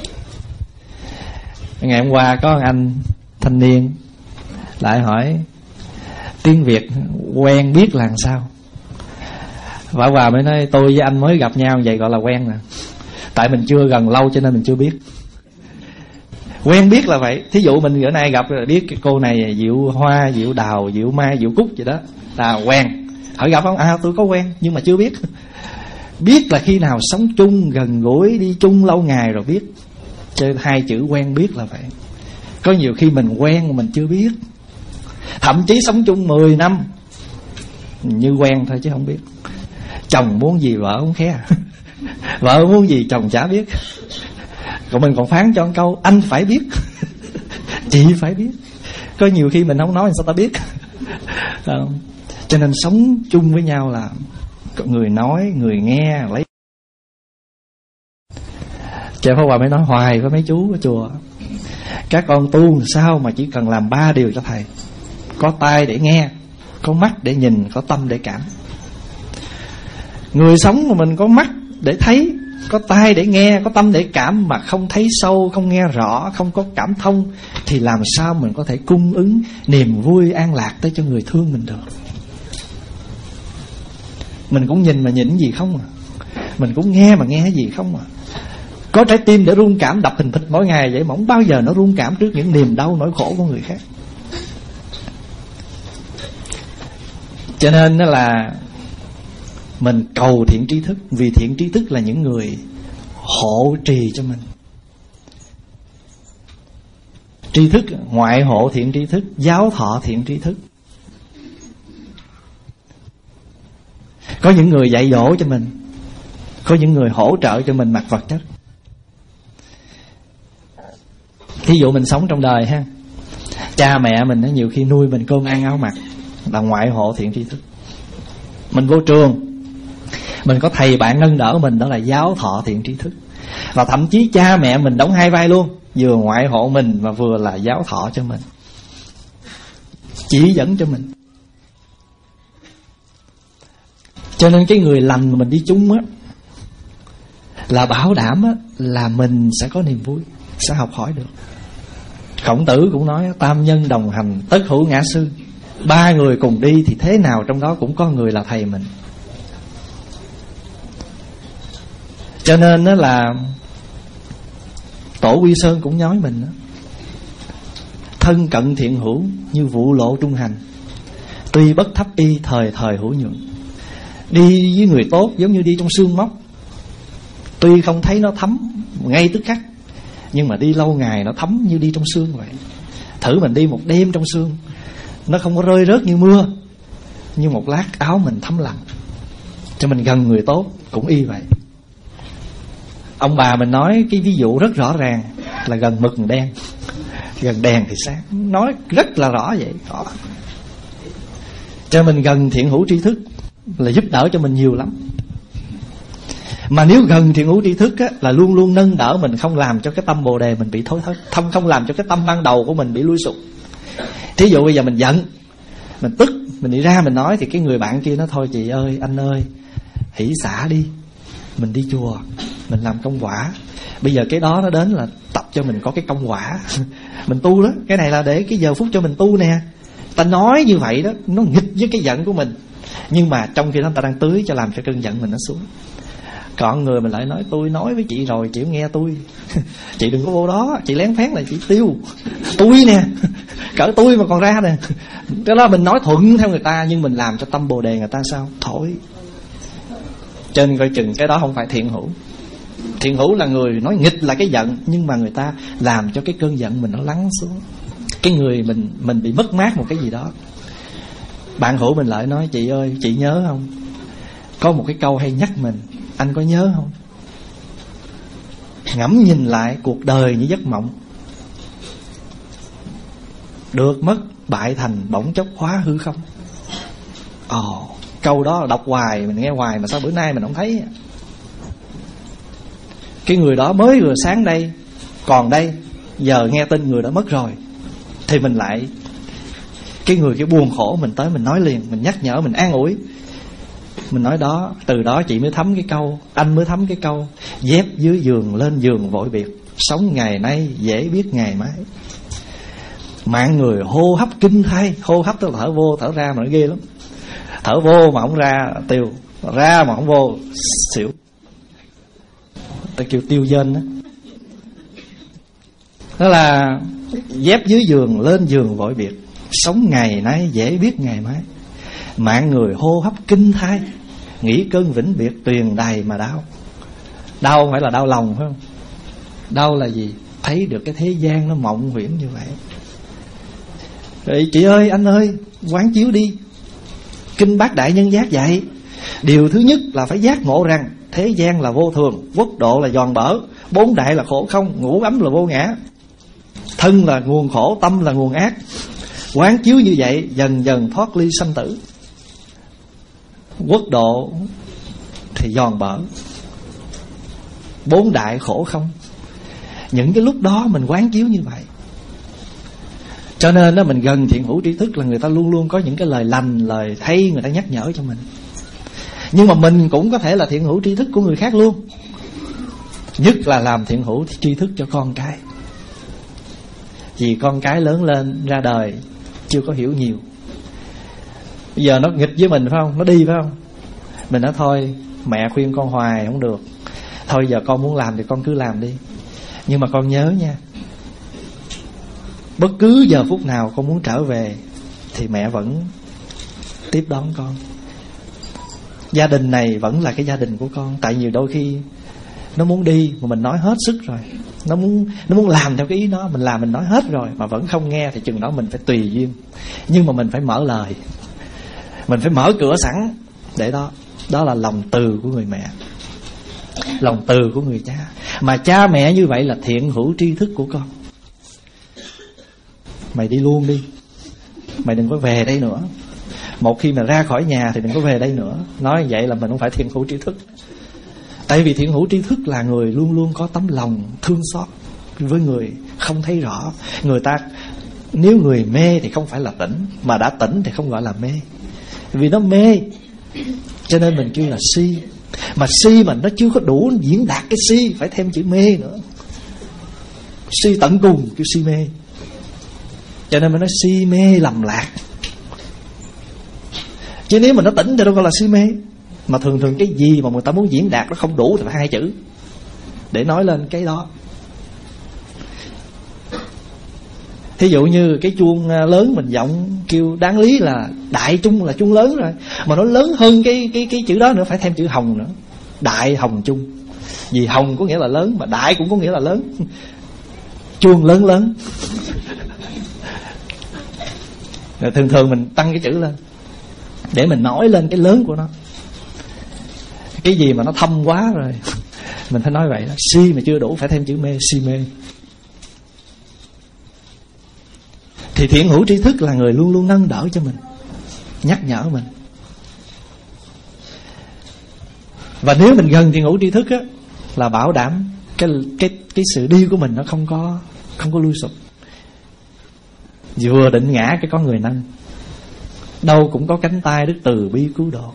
Ngày hôm qua có anh thanh niên lại hỏi tiếng Việt quen biết là làm sao. Và Hòa mới nói tôi với anh mới gặp nhau vậy gọi là quen nè. Tại mình chưa gần lâu cho nên mình chưa biết. Quen biết là vậy. Thí dụ mình bữa nay gặp là biết cái cô này Diệu Hoa, Diệu Đào, Diệu Mai, Diệu Cúc gì đó là quen. Hỏi gặp không? À tôi có quen nhưng mà chưa biết. Biết là khi nào sống chung, gần gũi, đi chung lâu ngày rồi biết. Chứ hai chữ quen biết là vậy. Có nhiều khi mình quen mà mình chưa biết. Thậm chí sống chung mười năm như quen thôi chứ không biết. Chồng muốn gì vợ không khe. Vợ muốn gì chồng chả biết. Còn mình còn phán cho một câu anh phải biết. Chị phải biết. Có nhiều khi mình không nói sao ta biết. Không. Cho nên sống chung với nhau là người nói, người nghe lấy. Cha Pháp Hòa mới nói hoài với mấy chú ở chùa, các con tu sao mà chỉ cần làm ba điều cho thầy: có tai để nghe, có mắt để nhìn, có tâm để cảm. Người sống mà mình có mắt để thấy, có tai để nghe, có tâm để cảm mà không thấy sâu, không nghe rõ, không có cảm thông, thì làm sao mình có thể cung ứng niềm vui an lạc tới cho người thương mình được. Mình cũng nhìn mà nhìn gì không à, mình cũng nghe mà nghe gì không à. Có trái tim để rung cảm đập thình thịch mỗi ngày vậy mà không bao giờ nó rung cảm trước những niềm đau nỗi khổ của người khác. Cho nên đó là mình cầu thiện tri thức, vì thiện tri thức là những người hộ trì cho mình. Tri thức ngoại hộ thiện tri thức, giáo thọ thiện tri thức. Có những người dạy dỗ cho mình, có những người hỗ trợ cho mình mặt vật chất. Thí dụ mình sống trong đời ha, cha mẹ mình nhiều khi nuôi mình cơm ăn áo mặc là ngoại hộ thiện tri thức. Mình vô trường, mình có thầy bạn nâng đỡ mình, đó là giáo thọ thiện tri thức. Và thậm chí cha mẹ mình đóng hai vai luôn, vừa ngoại hộ mình mà vừa là giáo thọ cho mình, chỉ dẫn cho mình. Cho nên cái người lành mà mình đi chung á là bảo đảm á là mình sẽ có niềm vui, sẽ học hỏi được. Khổng Tử cũng nói tam nhân đồng hành tất hữu ngã sư. Ba người cùng đi thì thế nào trong đó cũng có người là thầy mình. Cho nên đó là Tổ Quy Sơn cũng nói mình đó: thân cận thiện hữu như vụ lộ trung hành, tuy bất thấp y thời thời hữu nhuận. Đi với người tốt giống như đi trong sương móc, tuy không thấy nó thấm ngay tức khắc, nhưng mà đi lâu ngày nó thấm như đi trong sương vậy. Thử mình đi một đêm trong sương, nó không có rơi rớt như mưa, nhưng một lát áo mình thấm lạnh. Cho mình gần người tốt cũng y vậy. Ông bà mình nói cái ví dụ rất rõ ràng là gần mực gần đen, gần đèn thì sáng. Nói rất là rõ vậy, rõ. Cho mình gần thiện hữu tri thức là giúp đỡ cho mình nhiều lắm. Mà nếu gần thiện hữu tri thức á, là luôn luôn nâng đỡ mình, không làm cho cái tâm bồ đề mình bị thối thất, không, không làm cho cái tâm ban đầu của mình bị lui sụp. Thí dụ bây giờ mình giận, mình tức, mình đi ra mình nói, thì cái người bạn kia nó thôi chị ơi, anh ơi, hỷ xả đi, mình đi chùa, mình làm công quả. Bây giờ cái đó nó đến là tập cho mình có cái công quả. Mình tu đó, cái này là để cái giờ phút cho mình tu nè. Ta nói như vậy đó, nó nghịch với cái giận của mình, nhưng mà trong khi đó ta đang tưới cho làm cho cơn giận mình nó xuống. Còn người mình lại nói tôi nói với chị rồi, chị không nghe tôi. Chị đừng có vô đó, chị lén phén là chị tiêu. Tôi nè, cỡ tôi mà còn ra nè. Cái đó mình nói thuận theo người ta, nhưng mình làm cho tâm bồ đề người ta sao? Thổi. Cho nên coi chừng cái đó không phải thiện hữu. Thiện hữu là người nói nghịch là cái giận, nhưng mà người ta làm cho cái cơn giận mình nó lắng xuống. Cái người mình mình bị mất mát một cái gì đó. Bạn hữu mình lại nói chị ơi, chị nhớ không, có một cái câu hay nhắc mình, anh có nhớ không? Ngẫm nhìn lại cuộc đời như giấc mộng, được mất bại thành bỗng chốc hóa hư không. Ồ, câu đó đọc hoài, mình nghe hoài mà sao bữa nay mình không thấy. Cái người đó mới vừa sáng đây, còn đây, giờ nghe tin người đó mất rồi, thì mình lại, cái người cái buồn khổ mình tới mình nói liền, mình nhắc nhở, mình an ủi. Mình nói đó, từ đó chị mới thấm cái câu, anh mới thấm cái câu: dép dưới giường lên giường vội biệt, sống ngày nay dễ biết ngày mai. Mạng người hô hấp kinh thay. Hô hấp tức là thở vô thở ra mà nó ghê lắm. Thở vô mà không ra tiêu, ra mà không vô xỉu. Ta kêu tiêu dên đó. Đó là dép dưới giường lên giường vội biệt, sống ngày nay dễ biết ngày mai, mạng người hô hấp kinh thai, nghĩ cơn vĩnh biệt tuyền đài mà đau. Đau không phải là đau lòng phải không? Đau là gì? Thấy được cái thế gian nó mộng huyễn như vậy. Rồi chị ơi, anh ơi, quán chiếu đi. Kinh Bát Đại Nhân Giác dạy, điều thứ nhất là phải giác ngộ rằng thế gian là vô thường, quốc độ là giòn bở, bốn đại là khổ không, ngũ ấm là vô ngã, thân là nguồn khổ, tâm là nguồn ác. Quán chiếu như vậy, dần dần thoát ly sanh tử. Quốc độ thì giòn bở, bốn đại khổ không. Những cái lúc đó mình quán chiếu như vậy. Cho nên đó, mình gần thiện hữu tri thức là người ta luôn luôn có những cái lời lành, lời hay người ta nhắc nhở cho mình. Nhưng mà mình cũng có thể là thiện hữu tri thức của người khác luôn. Nhất là làm thiện hữu tri thức cho con cái. Vì con cái lớn lên ra đời chưa có hiểu nhiều. Bây giờ nó nghịch với mình phải không? Nó đi phải không? Mình nói thôi, mẹ khuyên con hoài không được, thôi giờ con muốn làm thì con cứ làm đi. Nhưng mà con nhớ nha, bất cứ giờ phút nào con muốn trở về thì mẹ vẫn tiếp đón con. Gia đình này vẫn là cái gia đình của con. Tại nhiều đôi khi nó muốn đi mà mình nói hết sức rồi, Nó muốn nó muốn làm theo cái ý nó, mình làm mình nói hết rồi mà vẫn không nghe, thì chừng đó mình phải tùy duyên. Nhưng mà mình phải mở lời, mình phải mở cửa sẵn để đó. Đó là lòng từ của người mẹ, lòng từ của người cha. Mà cha mẹ như vậy là thiện hữu tri thức của con. Mày đi luôn đi, mày đừng có về đây nữa. Một khi mà ra khỏi nhà thì đừng có về đây nữa. Nói vậy là mình không phải thiện hữu tri thức. Tại vì thiện hữu tri thức là người luôn luôn có tấm lòng thương xót với người không thấy rõ. Người ta, nếu người mê thì không phải là tỉnh, mà đã tỉnh thì không gọi là mê. Vì nó mê cho nên mình kêu là si. Mà si mà nó chưa có đủ diễn đạt cái si, phải thêm chữ mê nữa. Si tận cùng kêu si mê. Cho nên mình nói si mê lầm lạc. Chứ nếu mà nó tỉnh thì đâu gọi là si mê. Mà thường thường cái gì mà người ta muốn diễn đạt nó không đủ thì phải hai chữ để nói lên cái đó. Thí dụ như cái chuông lớn mình giọng kêu đáng lý là đại trung là chuông lớn rồi, mà nó lớn hơn cái cái cái chữ đó nữa, phải thêm chữ hồng nữa. Đại hồng trung. Vì hồng có nghĩa là lớn, mà đại cũng có nghĩa là lớn. Chuông lớn lớn. Rồi thường thường mình tăng cái chữ lên để mình nói lên cái lớn của nó. Cái gì mà nó thâm quá rồi mình phải nói vậy đó. Si mà chưa đủ phải thêm chữ mê, si mê. Thì thiện hữu tri thức là người luôn luôn nâng đỡ cho mình, nhắc nhở mình. Và nếu mình gần thiện hữu tri thức á, là bảo đảm cái cái cái sự đi của mình nó không có không có lui sụp. Vừa định ngã cái có người nâng. Đâu cũng có cánh tay đức từ bi cứu độ.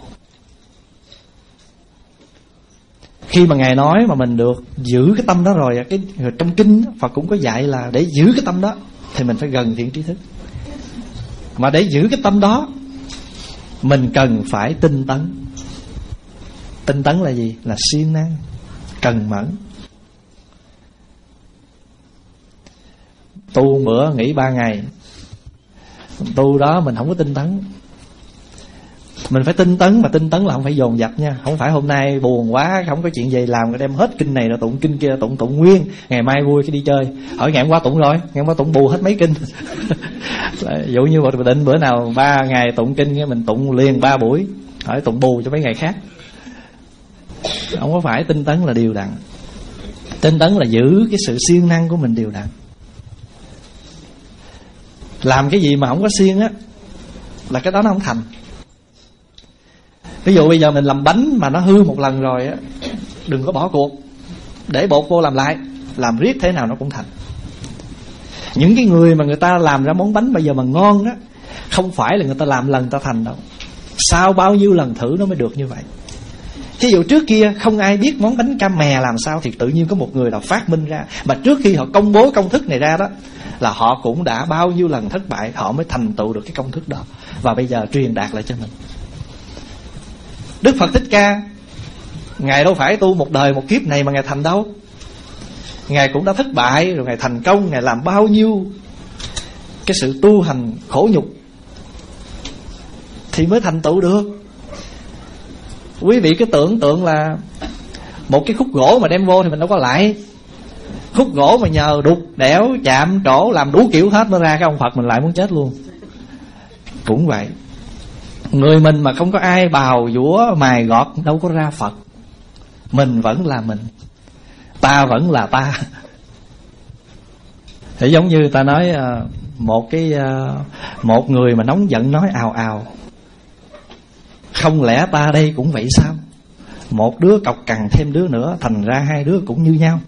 Khi mà Ngài nói mà mình được giữ cái tâm đó rồi, cái trong kinh Phật cũng có dạy là để giữ cái tâm đó thì mình phải gần thiện tri thức. Mà để giữ cái tâm đó mình cần phải tinh tấn. Tinh tấn là gì? Là siêng năng, cần mẫn. Tu bữa nghỉ ba ngày, tu đó mình không có tinh tấn. Mình phải tinh tấn, mà tinh tấn là không phải dồn dập nha. Không phải hôm nay buồn quá không có chuyện gì làm cái đem hết kinh này rồi tụng kinh kia, tụng tụng nguyên, ngày mai vui cái đi chơi. Hỏi ngày hôm qua tụng rồi, ngày hôm qua tụng bù hết mấy kinh. Ví dụ như một định bữa nào ba ngày tụng kinh, mình tụng liền ba buổi, hỏi tụng bù cho mấy ngày khác. Không có phải tinh tấn là đều đặn. Tinh tấn là giữ cái sự siêng năng của mình đều đặn. Làm cái gì mà không có siêng á là cái đó nó không thành. Ví dụ bây giờ mình làm bánh mà nó hư một lần rồi á, đừng có bỏ cuộc, để bột vô làm lại, làm riết thế nào nó cũng thành. Những cái người mà người ta làm ra món bánh bây giờ mà ngon á, không phải là người ta làm lần người ta thành đâu. Sau bao nhiêu lần thử nó mới được như vậy. Thí dụ trước kia không ai biết món bánh cam mè làm sao, thì tự nhiên có một người nào phát minh ra. Mà trước khi họ công bố công thức này ra đó, là họ cũng đã bao nhiêu lần thất bại, họ mới thành tựu được cái công thức đó, và bây giờ truyền đạt lại cho mình. Đức Phật Thích Ca, Ngài đâu phải tu một đời một kiếp này mà Ngài thành đâu. Ngài cũng đã thất bại rồi Ngài thành công. Ngài làm bao nhiêu cái sự tu hành khổ nhục thì mới thành tựu được. Quý vị cứ tưởng tượng là một cái khúc gỗ mà đem vô thì mình đâu có lại. Khúc gỗ mà nhờ đục, đẽo, chạm, trổ, làm đủ kiểu hết nó ra cái ông Phật mình lại muốn chết luôn. Cũng vậy, người mình mà không có ai bào dũa mài gọt đâu có ra Phật. Mình vẫn là mình, ta vẫn là ta. Thì giống như ta nói một cái một người mà nóng giận nói ào ào, không lẽ ta đây cũng vậy sao? Một đứa cọc cằn thêm đứa nữa, thành ra hai đứa cũng như nhau.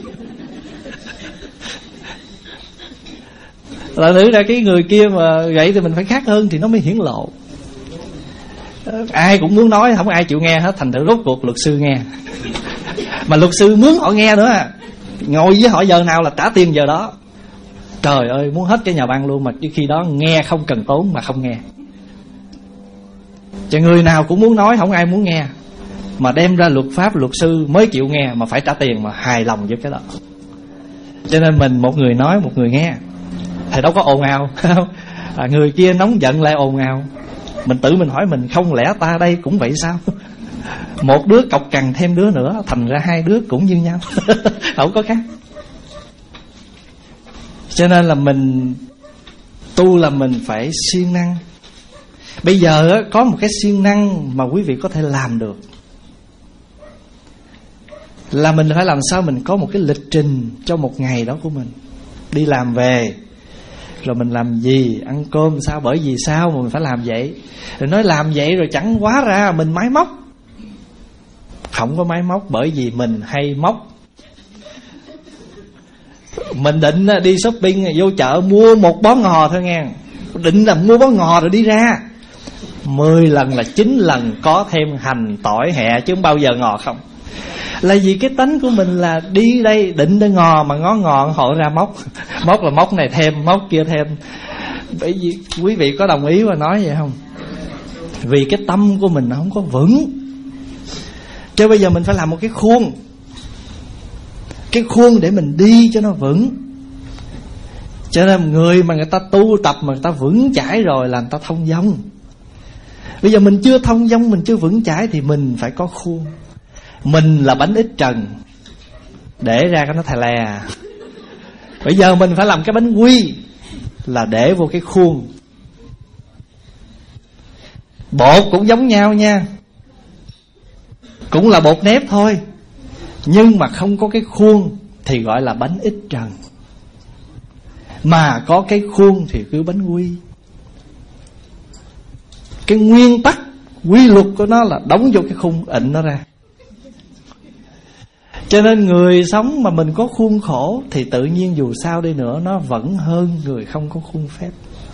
Là nữ ra cái người kia mà vậy thì mình phải khác hơn thì nó mới hiển lộ. Ai cũng muốn nói, không ai chịu nghe hết. Thành thử rốt cuộc luật sư nghe. Mà luật sư mướn họ nghe nữa, ngồi với họ giờ nào là trả tiền giờ đó. Trời ơi, muốn hết cái nhà băng luôn. Mà khi đó nghe không cần tốn mà không nghe. Cho người nào cũng muốn nói, không ai muốn nghe. Mà đem ra luật pháp, luật sư mới chịu nghe, mà phải trả tiền mà hài lòng với cái đó. Cho nên mình một người nói, một người nghe thì đâu có ồn ào. À, người kia nóng giận lại ồn ào. Mình tự mình hỏi mình, không lẽ ta đây cũng vậy sao? Một đứa cọc cằn thêm đứa nữa, thành ra hai đứa cũng như nhau. Không có khác. Cho nên là mình tu là mình phải siêng năng. Bây giờ có một cái siêng năng mà quý vị có thể làm được, là mình phải làm sao mình có một cái lịch trình cho một ngày đó của mình. Đi làm về rồi mình làm gì, ăn cơm sao, bởi vì sao mà mình phải làm vậy. Rồi nói làm vậy rồi chẳng quá ra mình máy móc. Không có máy móc, bởi vì mình hay móc. Mình định đi shopping, vô chợ mua một bó ngò thôi nghe. Định là mua bó ngò rồi đi ra, mười lần là chín lần có thêm hành, tỏi, hẹ, chứ không bao giờ ngò không. Là vì cái tánh của mình là đi đây định để ngò, mà ngó ngò họ ra móc. Móc là móc này thêm, móc kia thêm. Bởi vì quý vị có đồng ý mà nói vậy không? Vì cái tâm của mình nó không có vững. Cho bây giờ mình phải làm một cái khuôn, cái khuôn để mình đi cho nó vững. Cho nên người mà người ta tu tập mà người ta vững chãi rồi là người ta thông dong. Bây giờ mình chưa thông dong, mình chưa vững chãi thì mình phải có khuôn. Mình là bánh ít trần, để ra cái nó thè lè. Bây giờ mình phải làm cái bánh quy, là để vô cái khuôn. Bột cũng giống nhau nha, cũng là bột nếp thôi, nhưng mà không có cái khuôn thì gọi là bánh ít trần. Mà có cái khuôn thì cứ bánh quy. Cái nguyên tắc, quy luật của nó là đóng vô cái khung, ịnh nó ra. Cho nên người sống mà mình có khuôn khổ thì tự nhiên dù sao đi nữa nó vẫn hơn người không có khuôn phép.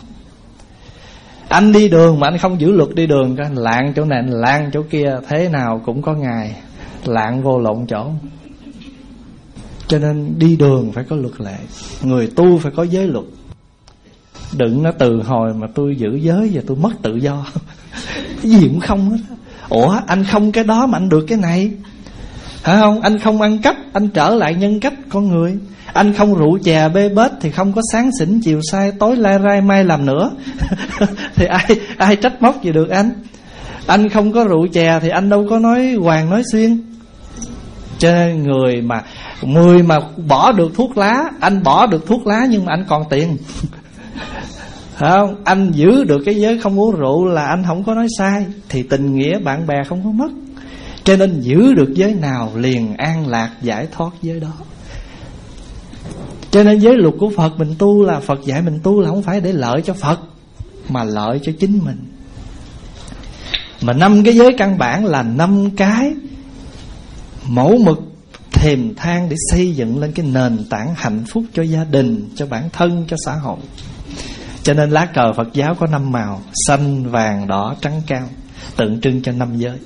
Anh đi đường mà anh không giữ luật đi đường, anh lạng chỗ này, anh lạng chỗ kia, thế nào cũng có ngày lạng vô lộn chỗ. Cho nên đi đường phải có luật lệ. Người tu phải có giới luật. Đừng nó từ hồi mà tôi giữ giới và tôi mất tự do. Cái gì cũng không hết. Ủa anh không cái đó mà anh được cái này, hả không? Anh không ăn cắp, anh trở lại nhân cách con người. Anh không rượu chè bê bết thì không có sáng xỉn chiều sai tối lai rai mai làm nữa. Thì ai ai trách móc gì được anh. Anh không có rượu chè thì anh đâu có nói hoàng nói xuyên. Cho nên người mà người mà bỏ được thuốc lá, anh bỏ được thuốc lá nhưng mà anh còn tiền. Không? Anh giữ được cái giới không uống rượu là anh không có nói sai, thì tình nghĩa bạn bè không có mất. Cho nên giữ được giới nào liền an lạc giải thoát giới đó. Cho nên giới luật của Phật mình tu là Phật dạy mình tu là không phải để lợi cho Phật, mà lợi cho chính mình. Mà năm cái giới căn bản là năm cái mẫu mực thềm thang để xây dựng lên cái nền tảng hạnh phúc cho gia đình, cho bản thân, cho xã hội. Cho nên lá cờ Phật giáo có năm màu: xanh, vàng, đỏ, trắng, cam, tượng trưng cho năm giới.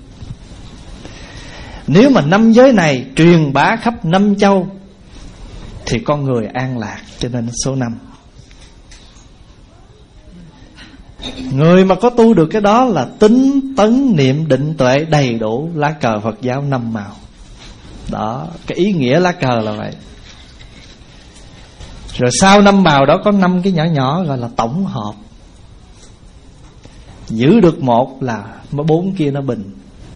Nếu mà năm giới này truyền bá khắp năm châu thì con người an lạc. Cho nên số năm. Người mà có tu được cái đó là tính tấn niệm định tuệ đầy đủ. Lá cờ Phật giáo năm màu. Đó, cái ý nghĩa lá cờ là vậy. Rồi sau năm bào đó có năm cái nhỏ nhỏ gọi là tổng hợp. Giữ được một là bốn kia nó bình.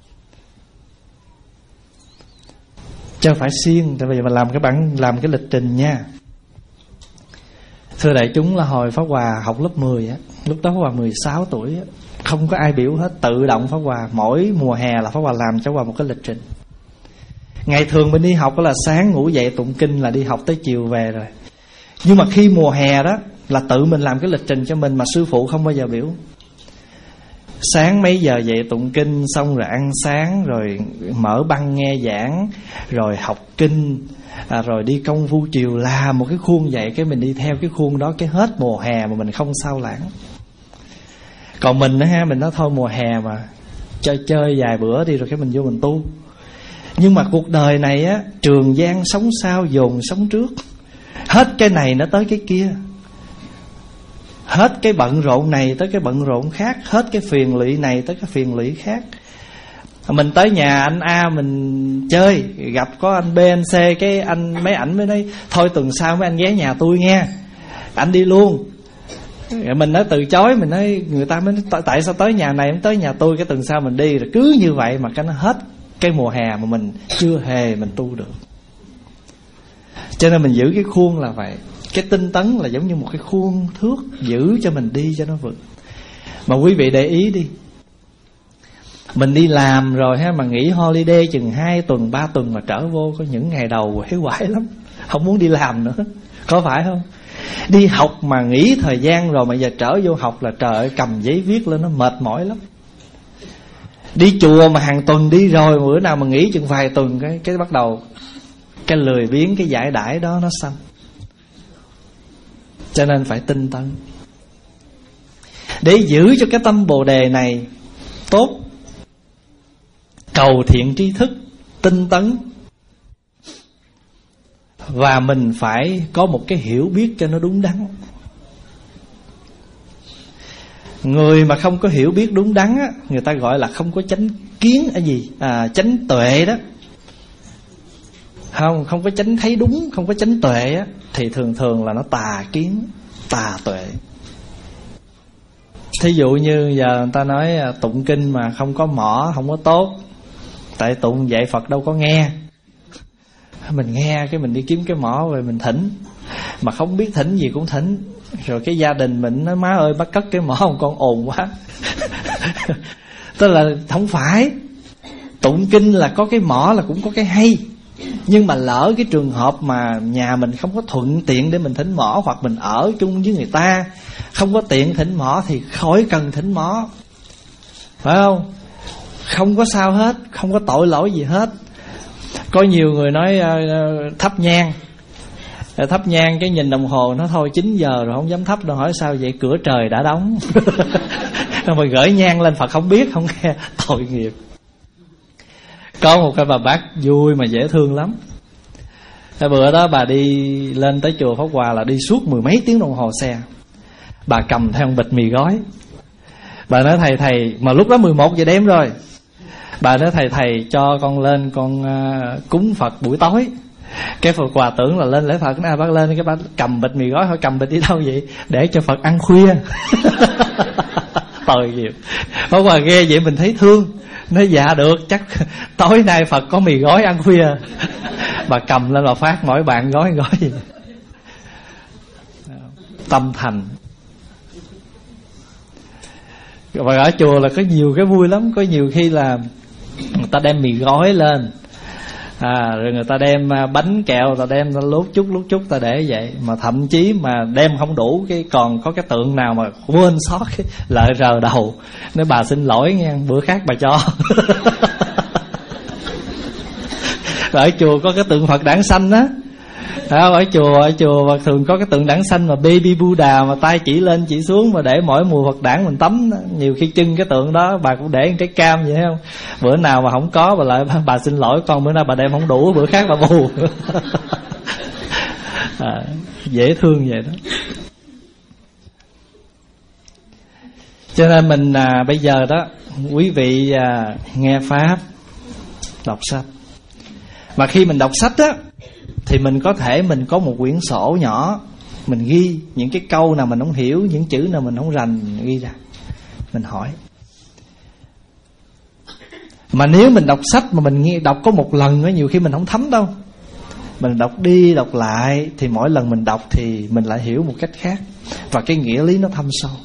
Chứ phải siêng. Tại vì mà làm cái bản làm cái lịch trình nha. Thưa đại chúng, là hồi Pháp Hòa học lớp mười á, lúc đó Pháp Hòa mười sáu tuổi á, không có ai biểu hết, tự động Pháp Hòa. Mỗi mùa hè là Pháp Hòa làm cho Hòa một cái lịch trình. Ngày thường mình đi học là sáng ngủ dậy tụng kinh là đi học tới chiều về rồi. Nhưng mà khi mùa hè đó là tự mình làm cái lịch trình cho mình, mà sư phụ không bao giờ biểu. Sáng mấy giờ dậy tụng kinh, xong rồi ăn sáng, rồi mở băng nghe giảng, rồi học kinh, à, rồi đi công phu chiều, là một cái khuôn vậy. Cái mình đi theo cái khuôn đó, cái hết mùa hè mà mình không sao lãng. Còn mình đó ha, mình nói thôi mùa hè mà chơi chơi vài bữa đi rồi cái mình vô mình tu. Nhưng mà cuộc đời này á, trường gian sống sau dồn sống trước. Hết cái này nó tới cái kia, hết cái bận rộn này tới cái bận rộn khác, hết cái phiền lụy này tới cái phiền lụy khác. Mình tới nhà anh A mình chơi, gặp có anh B, anh C, cái anh mấy ảnh mới nói thôi tuần sau mấy anh ghé nhà tôi nghe, anh đi luôn. Mình nói từ chối, mình nói người ta mới nói tại sao tới nhà này không tới nhà tôi, cái tuần sau mình đi. Rồi cứ như vậy mà cái nó hết cái mùa hè mà mình chưa hề mình tu được. Cho nên mình giữ cái khuôn là vậy. Cái tinh tấn là giống như một cái khuôn thước, giữ cho mình đi cho nó vững. Mà quý vị để ý đi, mình đi làm rồi ha, mà nghỉ holiday chừng hai tuần ba tuần mà trở vô, có những ngày đầu hế quải lắm, không muốn đi làm nữa, có phải không? Đi học mà nghỉ thời gian rồi mà giờ trở vô học là trời ơi, cầm giấy viết lên nó mệt mỏi lắm. Đi chùa mà hàng tuần đi rồi, bữa nào mà nghỉ chừng vài tuần cái, cái bắt đầu cái lười biếng, cái giải đãi đó nó xâm. Cho nên phải tinh tấn để giữ cho cái tâm Bồ Đề này tốt, cầu thiện tri thức, tinh tấn. Và mình phải có một cái hiểu biết cho nó đúng đắn. Người mà không có hiểu biết đúng đắn á, người ta gọi là không có chánh kiến ở gì à, chánh tuệ đó. Không, không có chánh thấy đúng, không có chánh tuệ á, thì thường thường là nó tà kiến, tà tuệ. Thí dụ như giờ người ta nói tụng kinh mà không có mỏ không có tốt, tại tụng vậy Phật đâu có nghe. Mình nghe cái mình đi kiếm cái mỏ về mình thỉnh, mà không biết thỉnh gì cũng thỉnh. Rồi cái gia đình mình nói má ơi bác cất cái mỏ một con ồn quá. Tức là không phải. Tụng kinh là có cái mỏ là cũng có cái hay. Nhưng mà lỡ cái trường hợp mà nhà mình không có thuận tiện để mình thỉnh mỏ, hoặc mình ở chung với người ta không có tiện thỉnh mỏ, thì khỏi cần thỉnh mỏ, phải không? Không có sao hết, không có tội lỗi gì hết. Có nhiều người nói uh, thắp nhang, thắp nhang cái nhìn đồng hồ nó thôi chín giờ rồi không dám thắp đâu. Hỏi sao vậy? Cửa trời đã đóng. Rồi gửi nhang lên Phật không biết, không nghe, tội nghiệp. Có một cái bà bác vui mà dễ thương lắm. Cái bữa đó bà đi lên tới chùa Pháp Hòa là đi suốt mười mấy tiếng đồng hồ xe. Bà cầm theo một bịch mì gói. Bà nói thầy thầy, mà lúc đó mười một giờ đêm rồi. Bà nói thầy thầy cho con lên con uh, cúng Phật buổi tối. Cái Phật Hòa tưởng là lên lễ Phật. À, bác lên, cái bác cầm bịch mì gói. Hỏi cầm bịch đi đâu vậy? Để cho Phật ăn khuya. Tội nghiệp. Phật Hòa ghê vậy mình thấy thương. Nói dạ được, chắc tối nay Phật có mì gói ăn khuya. Bà cầm lên bà phát mỗi bạn gói gói gì. Tâm thành. Và ở chùa là có nhiều cái vui lắm. Có nhiều khi là người ta đem mì gói lên, à, rồi người ta đem bánh kẹo, người ta đem lút chút lút chút ta để vậy. Mà thậm chí mà đem không đủ, cái còn có cái tượng nào mà quên sót cái lợi rờ đầu, nói bà xin lỗi nghe, bữa khác bà cho. Rồi ở chùa có cái tượng Phật đản xanh á, ở chùa ở chùa và thường có cái tượng đản xanh mà baby Buddha mà tay chỉ lên chỉ xuống, mà để mỗi mùa Phật đản mình tắm đó. Nhiều khi trưng cái tượng đó bà cũng để trái cam vậy không? Bữa nào mà không có bà lại bà xin lỗi con, bữa nay bà đem không đủ, bữa khác bà bù. À, dễ thương vậy đó. Cho nên mình à, bây giờ đó quý vị à, nghe pháp, đọc sách. Mà khi mình đọc sách á thì mình có thể mình có một quyển sổ nhỏ, Mình ghi những cái câu nào mình không hiểu, những chữ nào mình không rành, mình ghi ra, mình hỏi. Mà nếu mình đọc sách mà mình nghe đọc có một lần á, nhiều khi mình không thấm đâu. Mình đọc đi đọc lại thì mỗi lần mình đọc thì mình lại hiểu một cách khác, và cái nghĩa lý nó thâm sâu.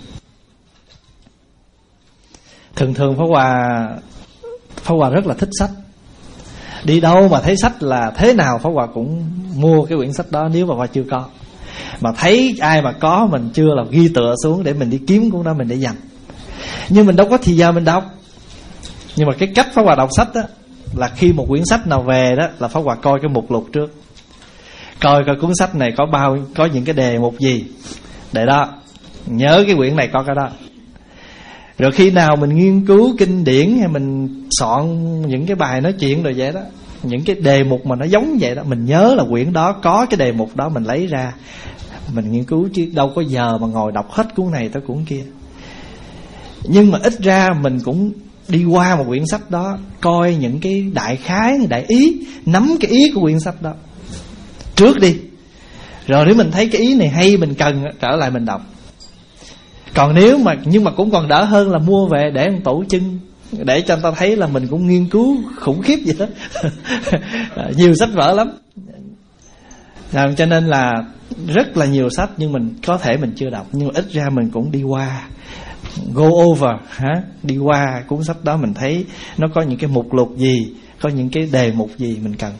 Thường thường Pháp Hòa Pháp Hòa rất là thích sách. Đi đâu mà thấy sách là thế nào Pháp Hòa cũng mua cái quyển sách đó, nếu mà Pháp Hòa chưa có. Mà thấy ai mà có mình chưa là ghi tựa xuống để mình đi kiếm cuốn đó mình để dành. Nhưng mình đâu có thì giờ mình đọc. Nhưng mà cái cách Pháp Hòa đọc sách đó là khi một quyển sách nào về đó là Pháp Hòa coi cái mục lục trước, coi coi cuốn sách này có bao có những cái đề mục gì, để đó nhớ cái quyển này có cái đó. Rồi khi nào mình nghiên cứu kinh điển hay mình soạn những cái bài nói chuyện rồi vậy đó, những cái đề mục mà nó giống vậy đó, mình nhớ là quyển đó có cái đề mục đó, mình lấy ra mình nghiên cứu, chứ đâu có giờ mà ngồi đọc hết cuốn này tới cuốn kia. Nhưng mà ít ra mình cũng đi qua một quyển sách đó, coi những cái đại khái, đại ý, nắm cái ý của quyển sách đó trước đi. Rồi nếu mình thấy cái ý này hay, mình cần trở lại mình đọc. Còn nếu mà, nhưng mà cũng còn đỡ hơn là mua về để một tủ chân, để cho người ta thấy là mình cũng nghiên cứu khủng khiếp vậy đó. Nhiều sách vở lắm. Rồi, cho nên là rất là nhiều sách, nhưng mình có thể mình chưa đọc, nhưng mà ít ra mình cũng đi qua, go over hả? Đi qua cuốn sách đó mình thấy nó có những cái mục lục gì, có những cái đề mục gì mình cần.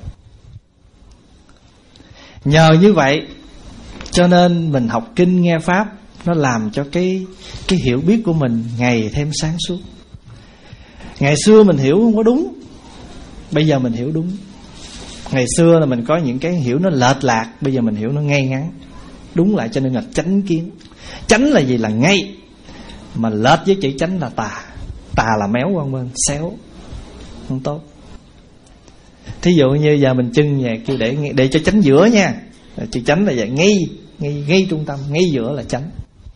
Nhờ như vậy cho nên mình học kinh nghe pháp, nó làm cho cái cái hiểu biết của mình ngày thêm sáng suốt. Ngày xưa mình hiểu không có đúng, bây giờ mình hiểu đúng. Ngày xưa là mình có những cái hiểu nó lệch lạc, bây giờ mình hiểu nó ngay ngắn đúng lại, cho nên là chánh kiến. Chánh là gì? Là ngay. Mà lệch với chữ chánh là tà. Tà là méo qua bên, xéo, không tốt. Thí dụ như giờ mình chưng về kêu để để cho chánh giữa nha. Chữ chánh là vậy, ngay ngay ngay trung tâm, ngay giữa là chánh.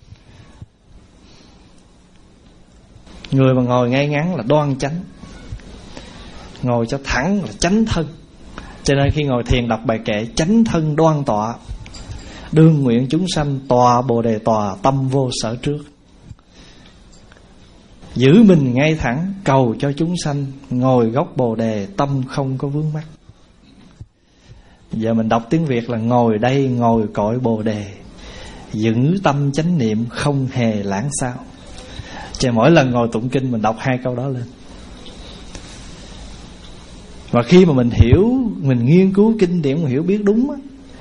Người mà ngồi ngay ngắn là đoan chánh, ngồi cho thẳng là chánh thân. Cho nên khi ngồi thiền đọc bài kệ chánh thân đoan tọa, đương nguyện chúng sanh tòa bồ đề tòa, tâm vô sở trước. Giữ mình ngay thẳng, cầu cho chúng sanh ngồi gốc bồ đề, tâm không có vướng mắc. Giờ mình đọc tiếng Việt là ngồi đây ngồi cội bồ đề, giữ tâm chánh niệm không hề lãng xao. Cho mỗi lần ngồi tụng kinh mình đọc hai câu đó lên. Và khi mà mình hiểu, mình nghiên cứu kinh điển, mình hiểu biết đúng á,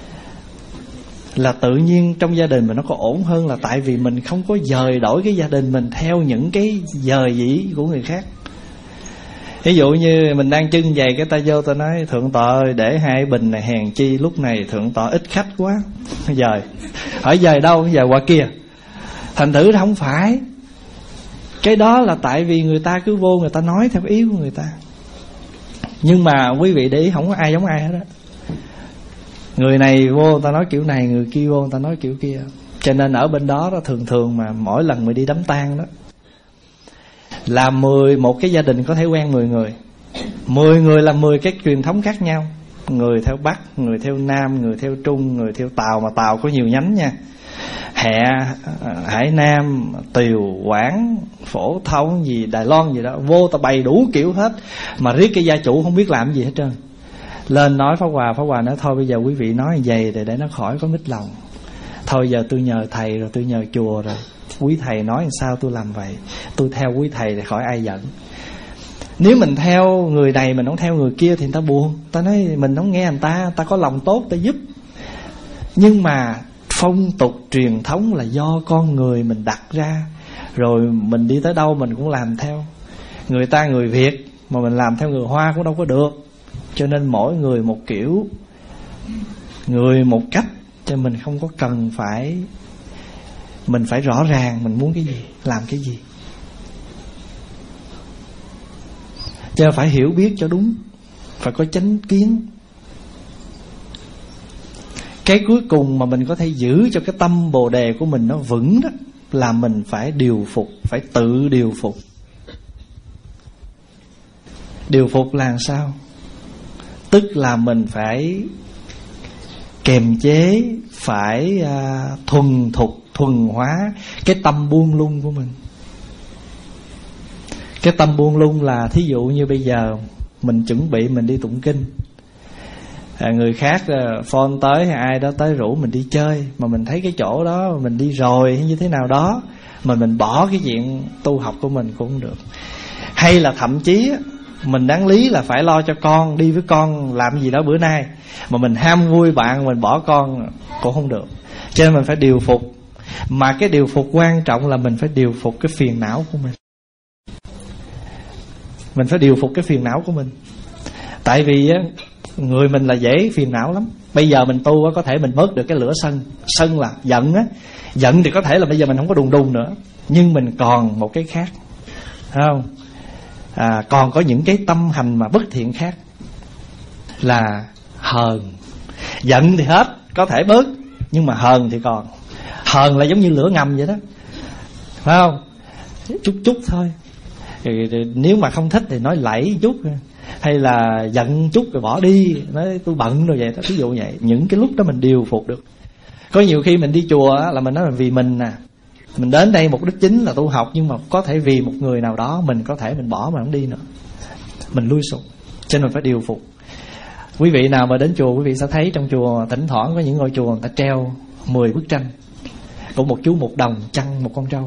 là tự nhiên trong gia đình mình nó có ổn hơn, là tại vì mình không có dời đổi cái gia đình mình theo những cái dời dĩ của người khác. Ví dụ như mình đang trưng giày, cái ta vô ta nói thượng tọa ơi, để hai bình này hèn chi lúc này thượng tọa ít khách quá, dời. Hỏi dời đâu? Dời qua kia. Thành thử không phải. Cái đó là tại vì người ta cứ vô, người ta nói theo ý của người ta. Nhưng mà quý vị để ý, không có ai giống ai hết á. Người này vô người ta nói kiểu này, người kia vô người ta nói kiểu kia. Cho nên ở bên đó, đó thường thường mà mỗi lần mình đi đám tang đó, là mười một cái gia đình có thể quen mười người. Mười người là mười cái truyền thống khác nhau. Người theo Bắc, người theo Nam, người theo Trung, người theo Tàu. Mà Tàu có nhiều nhánh nha, Hẹ, Hải Nam, Tiều, Quảng, Phổ Thông gì, Đài Loan gì đó. Vô ta bày đủ kiểu hết. Mà riết cái gia chủ không biết làm gì hết trơn. Lên nói Pháp Hòa, Pháp Hòa nói thôi bây giờ quý vị nói vậy để, để nó khỏi có mít lòng. Thôi giờ tôi nhờ thầy rồi, tôi nhờ chùa rồi, quý thầy nói làm sao tôi làm vậy. Tôi theo quý thầy để khỏi ai giận. Nếu mình theo người này mình không theo người kia thì người ta buồn. Ta nói mình không nghe người ta, ta có lòng tốt ta giúp. Nhưng mà phong tục truyền thống là do con người mình đặt ra, rồi mình đi tới đâu mình cũng làm theo. Người ta người Việt mà mình làm theo người Hoa cũng đâu có được. Cho nên mỗi người một kiểu, người một cách. Cho mình không có cần phải, mình phải rõ ràng mình muốn cái gì, làm cái gì. Cho nên phải hiểu biết cho đúng, phải có chánh kiến. Cái cuối cùng mà mình có thể giữ cho cái tâm bồ đề của mình nó vững đó, là mình phải điều phục, phải tự điều phục. Điều phục là sao? Tức là mình phải kềm chế, phải à, thuần thục, thuần hóa cái tâm buông lung của mình. Cái tâm buông lung là thí dụ như bây giờ mình chuẩn bị mình đi tụng kinh, à, người khác uh, phone tới hay ai đó tới rủ mình đi chơi, mà mình thấy cái chỗ đó mình đi rồi hay như thế nào đó, mà mình bỏ cái chuyện tu học của mình cũng không được. Hay là thậm chí mình đáng lý là phải lo cho con, đi với con làm gì đó bữa nay, mà mình ham vui bạn, mình bỏ con cũng không được. Cho nên mình phải điều phục. Mà cái điều phục quan trọng là mình phải điều phục cái phiền não của mình. Mình phải điều phục cái phiền não của mình. Tại vì á, người mình là dễ phiền não lắm. Bây giờ mình tu á, có thể mình bớt được cái lửa sân. Sân là giận á. Giận thì có thể là bây giờ mình không có đùng đùng nữa, nhưng mình còn một cái khác, thấy không? À, còn có những cái tâm hành mà bất thiện khác là hờn. Giận thì hết, có thể bớt, nhưng mà hờn thì còn. Hờn là giống như lửa ngầm vậy đó, phải không? Chút chút thôi. Nếu mà không thích thì nói lẫy chút, hay là giận chút rồi bỏ đi, nói tôi bận rồi vậy đó, ví dụ vậy. Những cái lúc đó mình điều phục được. Có nhiều khi mình đi chùa là mình nói là vì mình nè, mình đến đây mục đích chính là tu học, nhưng mà có thể vì một người nào đó mình có thể mình bỏ mà không đi nữa, mình lui xuống. Cho nên mình phải điều phục. Quý vị nào mà đến chùa, quý vị sẽ thấy trong chùa thỉnh thoảng có những ngôi chùa người ta treo mười bức tranh của một chú một đồng chăn một con trâu.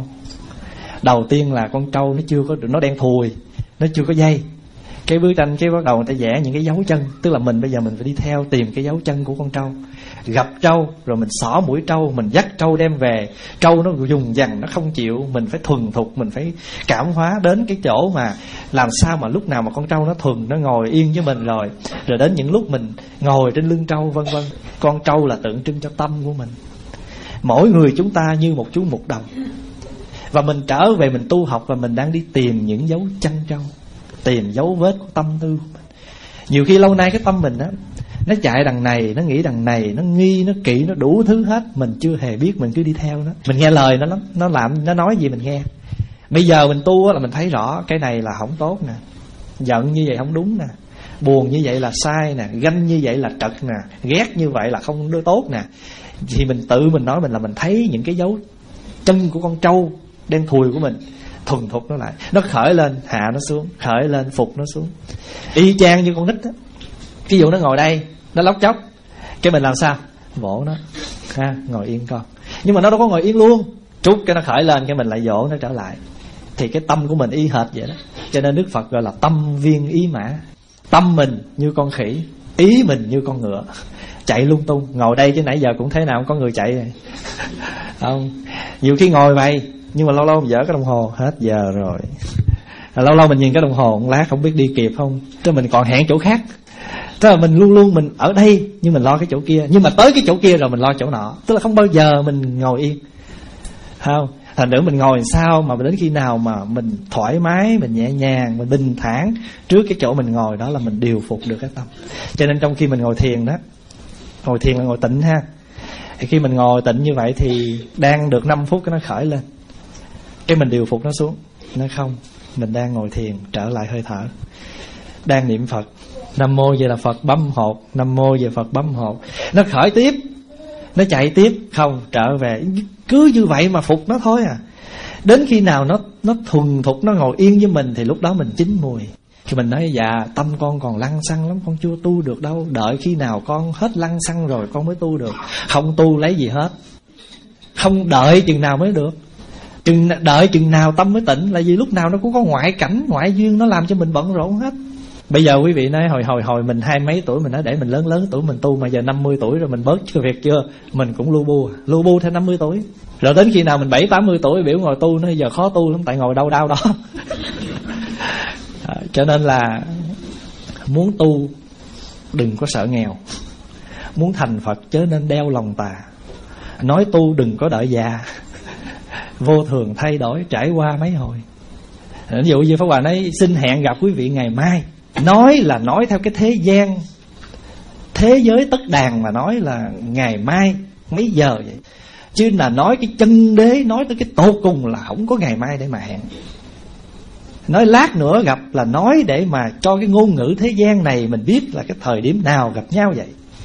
Đầu tiên là con trâu nó chưa có, nó đen thùi, nó chưa có dây. Cái bức tranh cái bắt đầu người ta vẽ những cái dấu chân. Tức là mình bây giờ mình phải đi theo tìm cái dấu chân của con trâu. Gặp trâu rồi mình xỏ mũi trâu, mình dắt trâu đem về. Trâu nó dùng dằn, nó không chịu. Mình phải thuần thục, mình phải cảm hóa đến cái chỗ mà làm sao mà lúc nào mà con trâu nó thuần, nó ngồi yên với mình rồi. Rồi đến những lúc mình ngồi trên lưng trâu vân vân. Con trâu là tượng trưng cho tâm của mình. Mỗi người chúng ta như một chú mục đồng. Và mình trở về mình tu học và mình đang đi tìm những dấu chân trâu, tìm dấu vết của tâm tư của mình. Nhiều khi lâu nay cái tâm mình á, nó chạy đằng này, nó nghĩ đằng này, nó nghi, nó kỵ, nó đủ thứ hết. Mình chưa hề biết, mình cứ đi theo nó. Mình nghe lời nó lắm, nó làm, nó nói gì mình nghe. Bây giờ mình tu á là mình thấy rõ cái này là không tốt nè, giận như vậy không đúng nè, buồn như vậy là sai nè, ganh như vậy là trật nè, ghét như vậy là không đối tốt nè. Thì mình tự mình nói mình là mình thấy những cái dấu chân của con trâu đen thùi của mình, thuần thục nó lại. Nó khởi lên, hạ nó xuống, khởi lên, phục nó xuống. Y chang như con nít á. Ví dụ nó ngồi đây, nó lóc chóc, cái mình làm sao? Vỗ nó, ha, ngồi yên con. Nhưng mà nó đâu có ngồi yên luôn. Trút cái nó khởi lên, cái mình lại vỗ nó trở lại. Thì cái tâm của mình y hệt vậy đó. Cho nên Đức Phật gọi là tâm viên ý mã. Tâm mình như con khỉ, ý mình như con ngựa, chạy lung tung. Ngồi đây chứ nãy giờ cũng thế nào không có người chạy rồi. Không, nhiều khi ngồi vậy, nhưng mà lâu lâu mình dở cái đồng hồ, hết giờ rồi. Lâu lâu mình nhìn cái đồng hồ một lát không biết đi kịp không, tức mình còn hẹn chỗ khác. Tức là mình luôn luôn mình ở đây nhưng mình lo cái chỗ kia, nhưng mà tới cái chỗ kia rồi mình lo chỗ nọ. Tức là không bao giờ mình ngồi yên, không. Thành nữa mình ngồi sao mà đến khi nào mà mình thoải mái, mình nhẹ nhàng, mình bình thản trước cái chỗ mình ngồi đó là mình điều phục được cái tâm. Cho nên trong khi mình ngồi thiền đó, ngồi thiền là ngồi tịnh ha, thì khi mình ngồi tịnh như vậy thì đang được năm phút cái nó khởi lên, cái mình điều phục nó xuống. Nó không, mình đang ngồi thiền, trở lại hơi thở, đang niệm Phật, Nam mô về là Phật bấm hột, Nam mô về Phật bấm hột. Nó khởi tiếp, nó chạy tiếp, không, trở về. Cứ như vậy mà phục nó thôi à. Đến khi nào nó nó thuần thục, nó ngồi yên với mình thì lúc đó mình chín mùi. Thì mình nói dạ tâm con còn lăng xăng lắm, con chưa tu được đâu. Đợi khi nào con hết lăng xăng rồi con mới tu được. Không tu lấy gì hết, không đợi chừng nào mới được. Chừng đợi chừng nào tâm mới tịnh, là vì lúc nào nó cũng có ngoại cảnh, ngoại duyên nó làm cho mình bận rộn hết. Bây giờ quý vị nói hồi hồi hồi mình hai mấy tuổi mình nói để mình lớn lớn tuổi mình tu, mà giờ năm mươi tuổi rồi mình bớt cái việc chưa, mình cũng lu bu lu bu theo năm mươi tuổi. Rồi đến khi nào mình bảy tám mươi tuổi biểu ngồi tu, nó giờ khó tu lắm, tại ngồi đau đau đó. À, cho nên là muốn tu đừng có sợ nghèo, muốn thành Phật chớ nên đeo lòng tà. Nói tu đừng có đợi già, vô thường thay đổi trải qua mấy hồi. Ví dụ như Pháp Hòa nói xin hẹn gặp quý vị ngày mai. Nói là nói theo cái thế gian, thế giới tất đàn mà nói là ngày mai mấy giờ vậy. Chứ là nói cái chân đế, nói tới cái tột cùng là không có ngày mai để mà hẹn. Nói lát nữa gặp là nói để mà cho cái ngôn ngữ thế gian này mình biết là cái thời điểm nào gặp nhau vậy.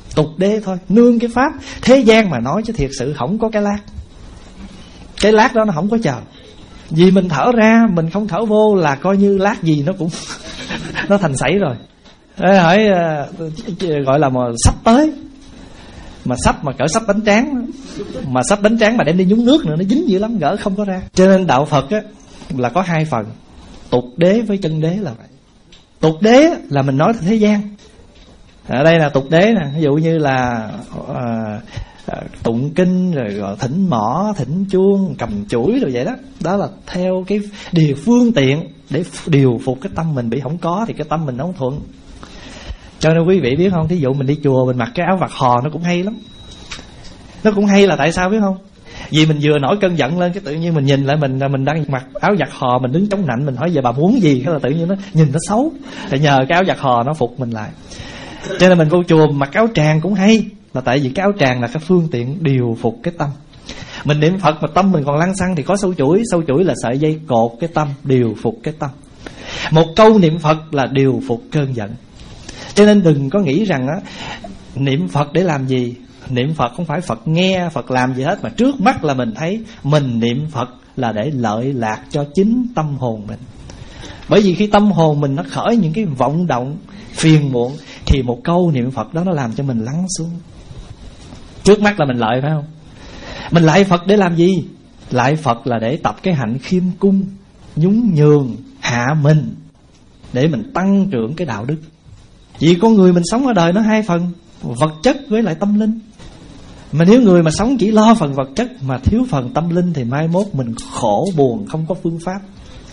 tục đế thôi, nương cái pháp thế gian mà nói, chứ thiệt sự không có cái lát. Cái lát đó nó không có chờ. Vì mình thở ra, mình không thở vô là coi như lát gì nó cũng nó thành sảy rồi. Ê, hỏi gọi là mà sắp tới, mà sắp mà cỡ sắp bánh tráng, mà sắp bánh tráng mà đem đi nhúng nước nữa, nó dính dữ lắm, gỡ không có ra. Cho nên đạo Phật á là có hai phần, tục đế với chân đế là vậy. Tục đế là mình nói thế gian. Ở đây là tục đế nè, ví dụ như là à, tụng kinh rồi gọi thỉnh mõ, thỉnh chuông, cầm chuỗi rồi vậy đó. Đó là theo cái điều phương tiện để điều phục cái tâm mình bị không có, thì cái tâm mình nó không thuận. Cho nên quý vị biết không, thí dụ mình đi chùa mình mặc cái áo vạt hò nó cũng hay lắm. Nó cũng hay là tại sao biết không? Vì mình vừa nổi cơn giận lên, cái tự nhiên mình nhìn lại mình mình đang mặc áo vạt hò, mình đứng chống nạnh, mình hỏi giờ bà muốn gì, cái là tự nhiên nó nhìn nó xấu. Thì nhờ cái áo vạt hò nó phục mình lại. Cho nên mình vô chùa mặc áo tràng cũng hay, là tại vì cái áo tràng là cái phương tiện điều phục cái tâm. Mình niệm Phật mà tâm mình còn lăng xăng thì có sâu chuỗi. Sâu chuỗi là sợi dây cột cái tâm, điều phục cái tâm. Một câu niệm Phật là điều phục cơn giận. Cho nên đừng có nghĩ rằng á, niệm Phật để làm gì. Niệm Phật không phải Phật nghe, Phật làm gì hết, mà trước mắt là mình thấy mình niệm Phật là để lợi lạc cho chính tâm hồn mình. Bởi vì khi tâm hồn mình nó khởi những cái vọng động phiền muộn, thì một câu niệm Phật đó nó làm cho mình lắng xuống. Trước mắt là mình lợi, phải không? Mình lại Phật để làm gì? Lại Phật là để tập cái hạnh khiêm cung, nhún nhường, hạ mình, để mình tăng trưởng cái đạo đức. Vì con người mình sống ở đời nó hai phần, vật chất với lại tâm linh. Mà nếu người mà sống chỉ lo phần vật chất mà thiếu phần tâm linh thì mai mốt mình khổ buồn, không có phương pháp.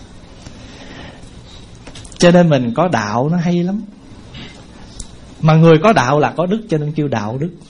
Cho nên mình có đạo nó hay lắm. Mà người có đạo là có đức, cho nên kêu đạo đức.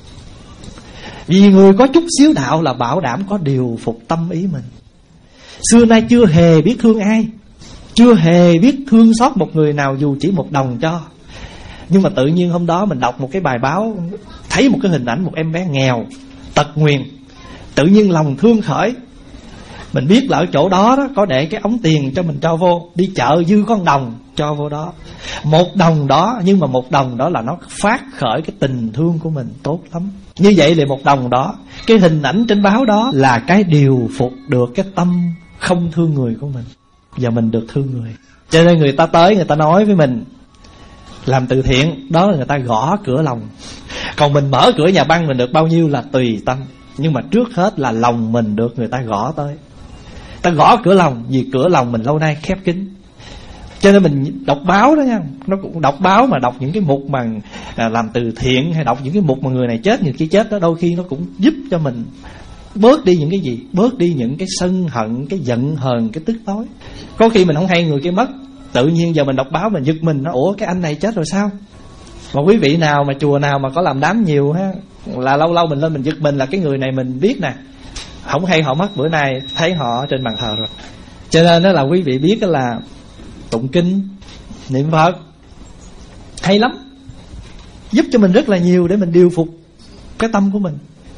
Vì người có chút xíu đạo là bảo đảm có điều phục tâm ý mình. Xưa nay chưa hề biết thương ai, chưa hề biết thương xót một người nào dù chỉ một đồng cho. Nhưng mà tự nhiên hôm đó mình đọc một cái bài báo, thấy một cái hình ảnh một em bé nghèo, tật nguyền, tự nhiên lòng thương khởi. Mình biết là ở chỗ đó, đó có để cái ống tiền cho mình cho vô. Đi chợ dư con đồng cho vô đó. Một đồng đó, nhưng mà một đồng đó là nó phát khởi cái tình thương của mình, tốt lắm. Như vậy là một đồng đó, cái hình ảnh trên báo đó là cái điều phục được cái tâm không thương người của mình. Giờ mình được thương người. Cho nên người ta tới, người ta nói với mình làm từ thiện, đó là người ta gõ cửa lòng. Còn mình mở cửa nhà băng mình được bao nhiêu là tùy tâm. Nhưng mà trước hết là lòng mình được người ta gõ tới. Ta gõ cửa lòng, vì cửa lòng mình lâu nay khép kín. Cho nên mình đọc báo đó nha, nó cũng đọc báo mà đọc những cái mục mà à, làm từ thiện, hay đọc những cái mục mà người này chết, người kia chết đó, đôi khi nó cũng giúp cho mình bớt đi những cái gì, bớt đi những cái sân hận, cái giận hờn, cái tức tối. Có khi mình không hay người kia mất, tự nhiên giờ mình đọc báo mình giật mình, nó ủa cái anh này chết rồi sao? Mà quý vị nào mà chùa nào mà có làm đám nhiều ha, là lâu lâu mình lên mình giật mình là cái người này mình biết nè, không hay họ mất, bữa nay thấy họ trên bàn thờ rồi. Cho nên đó là quý vị biết đó là tụng kinh, niệm Phật hay lắm, giúp cho mình rất là nhiều để mình điều phục cái tâm của mình.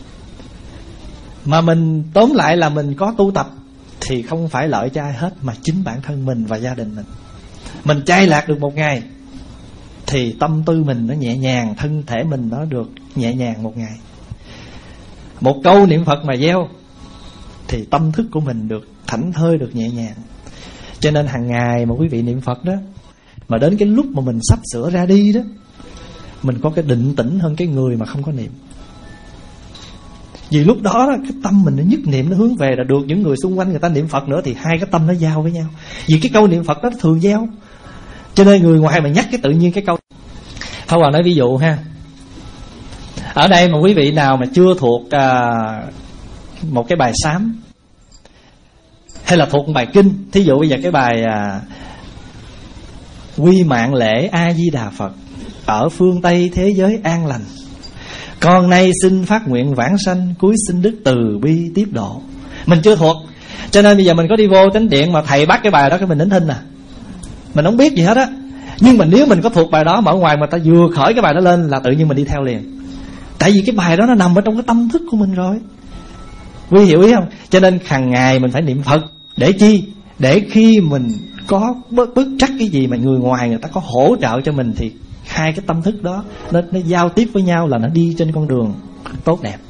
Mà mình tóm lại là mình có tu tập thì không phải lợi cho ai hết, mà chính bản thân mình và gia đình mình. Mình chay lạc được một ngày thì tâm tư mình nó nhẹ nhàng, thân thể mình nó được nhẹ nhàng một ngày. Một câu niệm Phật mà gieo thì tâm thức của mình được thảnh thơi, được nhẹ nhàng. Cho nên hàng ngày mà quý vị niệm Phật đó, mà đến cái lúc mà mình sắp sửa ra đi đó, mình có cái định tĩnh hơn cái người mà không có niệm. Vì lúc đó, đó cái tâm mình nó nhất niệm, nó hướng về là được những người xung quanh người ta niệm Phật nữa, thì hai cái tâm nó giao với nhau. Vì cái câu niệm Phật đó thường giao, cho nên người ngoài mà nhắc cái tự nhiên cái câu. Pháp Hòa nói ví dụ ha, ở đây mà quý vị nào mà chưa thuộc à, một cái bài sám hay là thuộc một bài kinh, thí dụ bây giờ cái bài à, Quy Mạng Lễ A Di Đà Phật, ở phương Tây thế giới an lành, con nay xin phát nguyện vãng sanh, cuối xin đức từ bi tiếp độ. Mình chưa thuộc, cho nên bây giờ mình có đi vô chánh điện mà thầy bắt cái bài đó cái mình nín thinh à, mình không biết gì hết á. Nhưng mà nếu mình có thuộc bài đó mà ở ngoài mà ta vừa khởi cái bài đó lên là tự nhiên mình đi theo liền. Tại vì cái bài đó nó nằm ở trong cái tâm thức của mình rồi. Quý hiểu ý không? Cho nên hàng ngày mình phải niệm Phật. Để chi? Để khi mình có bất, bất trắc cái gì mà người ngoài người ta có hỗ trợ cho mình thì hai cái tâm thức đó nó, nó giao tiếp với nhau là nó đi trên con đường tốt đẹp.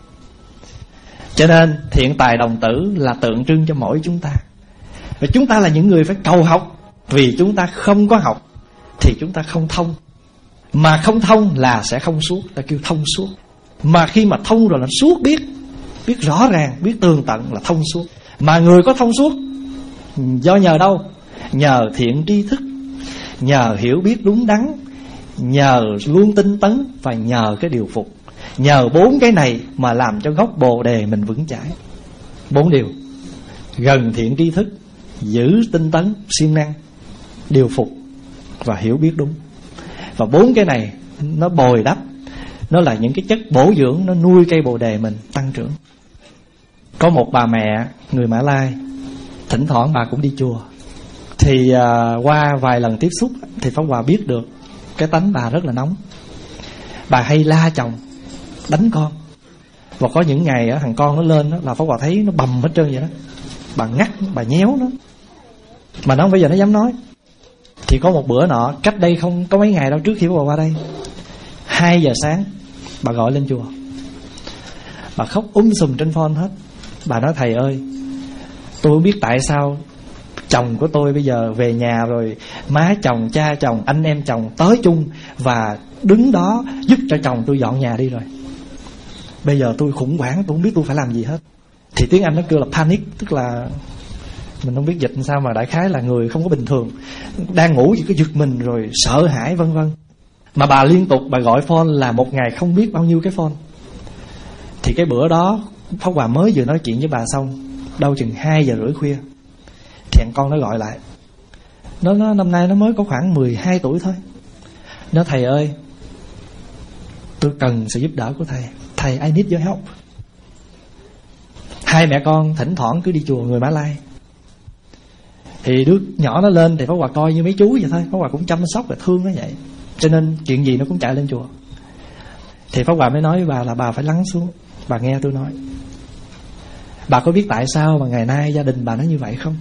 Cho nên thiện tài đồng tử là tượng trưng cho mỗi chúng ta. Và chúng ta là những người phải cầu học. Vì chúng ta không có học thì chúng ta không thông. Mà không thông là sẽ không suốt, ta kêu thông suốt. Mà khi mà thông rồi là suốt, biết biết rõ ràng, biết tường tận là thông suốt. Mà người có thông suốt do nhờ đâu? Nhờ thiện tri thức, nhờ hiểu biết đúng đắn, nhờ luôn tinh tấn, và nhờ cái điều phục. Nhờ bốn cái này mà làm cho gốc bồ đề mình vững chãi. Bốn điều: gần thiện tri thức, giữ tinh tấn, siêng năng, điều phục và hiểu biết đúng. Và bốn cái này nó bồi đắp, nó là những cái chất bổ dưỡng, nó nuôi cây bồ đề mình tăng trưởng. Có một bà mẹ người Mã Lai, thỉnh thoảng bà cũng đi chùa. Thì uh, qua vài lần tiếp xúc thì Pháp Hòa biết được cái tánh bà rất là nóng. Bà hay la chồng, đánh con. Và có những ngày á, thằng con nó lên đó, là Pháp Hòa thấy nó bầm hết trơn vậy đó. Bà ngắt, bà nhéo nó, mà nó không bao giờ nó dám nói. Thì có một bữa nọ, cách đây không có mấy ngày đâu, trước khi Pháp Hòa qua đây, hai giờ sáng bà gọi lên chùa. Bà khóc um sùm trên phone hết. Bà nói: thầy ơi, tôi không biết tại sao chồng của tôi bây giờ về nhà rồi má chồng, cha chồng, anh em chồng tới chung và đứng đó giúp cho chồng tôi dọn nhà đi rồi. Bây giờ tôi khủng hoảng, tôi không biết tôi phải làm gì hết. Thì tiếng Anh nó kêu là panic, tức là mình không biết dịch làm sao, mà đại khái là người không có bình thường, đang ngủ chỉ có giật mình rồi sợ hãi vân vân. Mà bà liên tục bà gọi phone là một ngày không biết bao nhiêu cái phone. Thì cái bữa đó Pháp Hòa mới vừa nói chuyện với bà xong, đâu chừng hai giờ rưỡi khuya, thì thằng con nó gọi lại. Nó, nó năm nay nó mới có khoảng mười hai tuổi thôi. Nó: thầy ơi, tôi cần sự giúp đỡ của thầy. Thầy, I need your help. Hai mẹ con thỉnh thoảng cứ đi chùa người Mã Lai. Thì đứa nhỏ nó lên thì Pháp Hòa coi như mấy chú vậy thôi. Pháp Hòa cũng chăm sóc và thương nó vậy. Cho nên chuyện gì nó cũng chạy lên chùa. Thì Pháp Hòa mới nói với bà là bà phải lắng xuống. Bà nghe tôi nói. Bà có biết tại sao mà ngày nay gia đình bà nó như vậy không?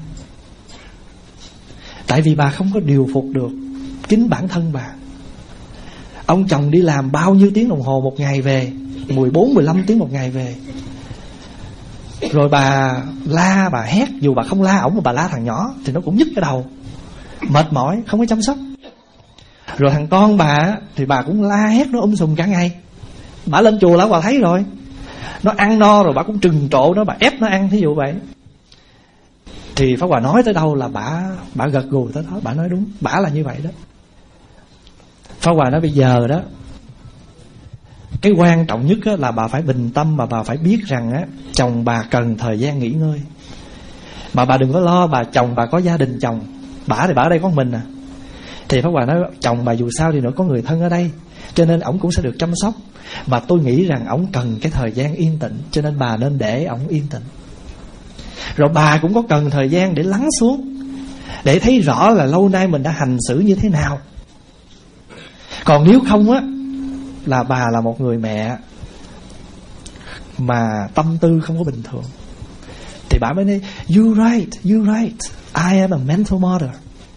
Tại vì bà không có điều phục được chính bản thân bà. Ông chồng đi làm bao nhiêu tiếng đồng hồ một ngày về, mười bốn mười lăm tiếng một ngày về. Rồi bà la, bà hét. Dù bà không la ổng mà bà la thằng nhỏ thì nó cũng nhức cái đầu, mệt mỏi, không có chăm sóc. Rồi thằng con bà thì bà cũng la hét nó um sùm cả ngày. Bà lên chùa là bà thấy rồi, nó ăn no rồi bà cũng trừng trộ nó, bà ép nó ăn, thí dụ vậy. Thì Pháp Hòa nói tới đâu là bà bà gật gù tới đó. Bà nói đúng, bà là như vậy đó. Pháp Hòa nói bây giờ đó, cái quan trọng nhất là bà phải bình tâm, mà bà phải biết rằng á, chồng bà cần thời gian nghỉ ngơi. Mà bà đừng có lo, bà chồng bà có gia đình chồng, bà thì bà ở đây có mình à. Thì Pháp Hòa nói chồng bà dù sao thì nữa có người thân ở đây, cho nên ổng cũng sẽ được chăm sóc. Mà tôi nghĩ rằng ổng cần cái thời gian yên tĩnh, cho nên bà nên để ổng yên tĩnh. Rồi bà cũng có cần thời gian để lắng xuống, để thấy rõ là lâu nay mình đã hành xử như thế nào. Còn nếu không á, là bà là một người mẹ mà tâm tư không có bình thường, thì bà mới nói You right, you right, I am a mental mother.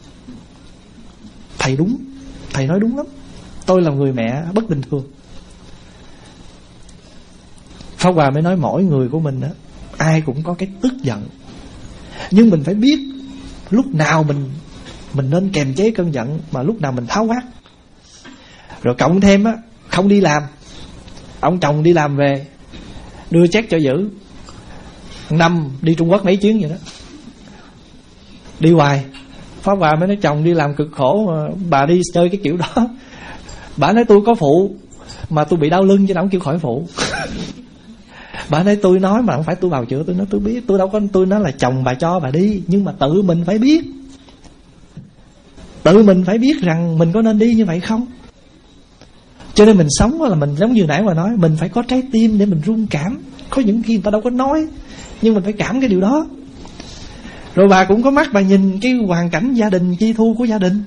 Thầy đúng, thầy nói đúng lắm, tôi là người mẹ bất bình thường. Pháp Hòa mới nói mỗi người của mình á, ai cũng có cái tức giận, nhưng mình phải biết lúc nào mình mình nên kềm chế cơn giận, mà lúc nào mình tháo quát. Rồi cộng thêm á, không đi làm, ông chồng đi làm về đưa check cho giữ, năm đi Trung Quốc mấy chuyến vậy đó, đi hoài. Pháp Hòa mới nói chồng đi làm cực khổ mà bà đi chơi cái kiểu đó. Bà nói tôi có phụ mà tôi bị đau lưng chứ đâu kêu khỏi phụ. Bà nói tôi nói mà không phải tôi bào chữa. Tôi nói tôi biết, tôi đâu có, tôi nói là chồng bà cho bà đi, nhưng mà tự mình phải biết, tự mình phải biết rằng mình có nên đi như vậy không. Cho nên mình sống là mình giống như nãy mà nói, mình phải có trái tim để mình rung cảm. Có những khi người ta đâu có nói, nhưng mình phải cảm cái điều đó. Rồi bà cũng có mắt bà nhìn cái hoàn cảnh gia đình, chi thu của gia đình.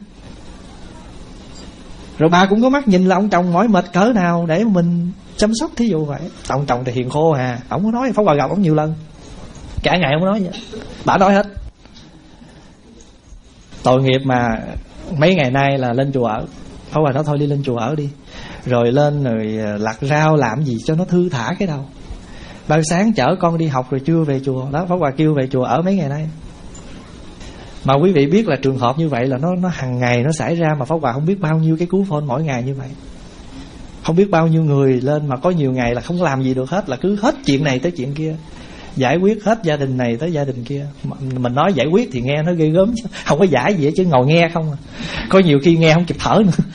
Rồi bà cũng có mắt nhìn là ông chồng mỏi mệt cỡ nào để mình chăm sóc, thí dụ vậy. Ông chồng thì hiền khô à, ổng có nói, Pháp Hòa gặp ổng nhiều lần, cả ngày ổng nói vậy, bà nói hết. Tội nghiệp mà mấy ngày nay là lên chùa ở, Pháp Hòa nói thôi đi lên chùa ở đi, rồi lên rồi lặt rau làm gì cho nó thư thả cái đầu. Ban sáng chở con đi học rồi trưa về chùa. Đó, Pháp Hòa kêu về chùa ở mấy ngày nay. Mà quý vị biết là trường hợp như vậy là nó nó hàng ngày nó xảy ra, mà Pháp Hòa không biết bao nhiêu cái cú phone mỗi ngày như vậy. Không biết bao nhiêu người lên, mà có nhiều ngày là không làm gì được hết, là cứ hết chuyện này tới chuyện kia, giải quyết hết gia đình này tới gia đình kia. Mình nói giải quyết thì nghe nó ghê gớm chứ không có giải gì hết, chứ ngồi nghe không à. Có nhiều khi nghe không kịp thở nữa.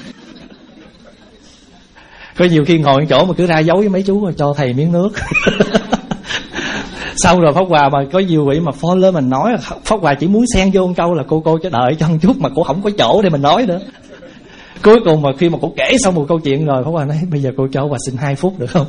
Có nhiều khi ngồi chỗ mà cứ ra dấu với mấy chú rồi cho thầy miếng nước. Sau rồi Pháp Hòa mà có nhiều vị mà phone lên mình nói, Pháp Hòa chỉ muốn xen vô một câu là cô cô cho đợi cho một chút, mà cô không có chỗ để mình nói nữa. Cuối cùng mà khi mà cô kể xong một câu chuyện rồi, Pháp Hòa nói bây giờ cô cho Hòa xin hai phút được không?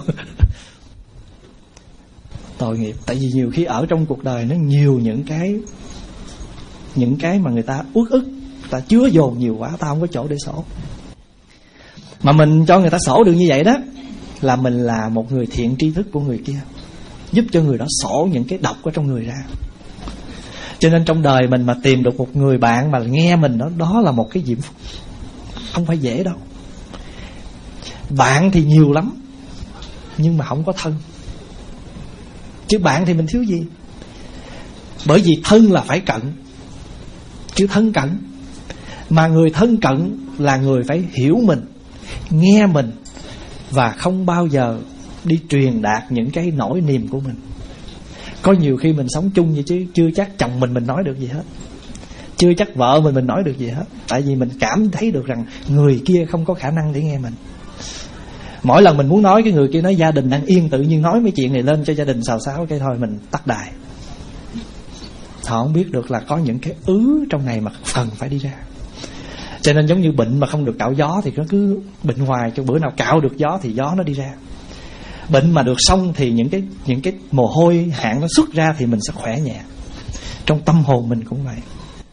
Tội nghiệp. Tại vì nhiều khi ở trong cuộc đời nó nhiều những cái Những cái mà người ta uất ức, ta chứa dồn nhiều quá, ta không có chỗ để sổ. Mà mình cho người ta sổ được như vậy đó, là mình là một người thiện tri thức của người kia, giúp cho người đó sổ những cái độc ở trong người ra. Cho nên trong đời mình mà tìm được một người bạn mà nghe mình đó, đó là một cái diễm phúc, không phải dễ đâu. Bạn thì nhiều lắm, nhưng mà không có thân. Chứ bạn thì mình thiếu gì? Bởi vì thân là phải cận, chứ thân cận. Mà người thân cận là người phải hiểu mình, nghe mình, và không bao giờ đi truyền đạt những cái nỗi niềm của mình. Có nhiều khi mình sống chung vậy chứ chưa chắc chồng mình mình nói được gì hết, chưa chắc vợ mình mình nói được gì hết. Tại vì mình cảm thấy được rằng người kia không có khả năng để nghe mình. Mỗi lần mình muốn nói, cái người kia nói gia đình đang yên, tự nhiên nói mấy chuyện này lên cho gia đình xào xáo, cái thôi mình tắt đài. Họ không biết được là có những cái ứ trong này mà cần phải đi ra. Cho nên giống như bệnh mà không được cạo gió thì nó cứ bệnh hoài, cho bữa nào cạo được gió thì gió nó đi ra. Bệnh mà được xong thì những cái những cái mồ hôi hạn nó xuất ra thì mình sẽ khỏe nhẹ. Trong tâm hồn mình cũng vậy.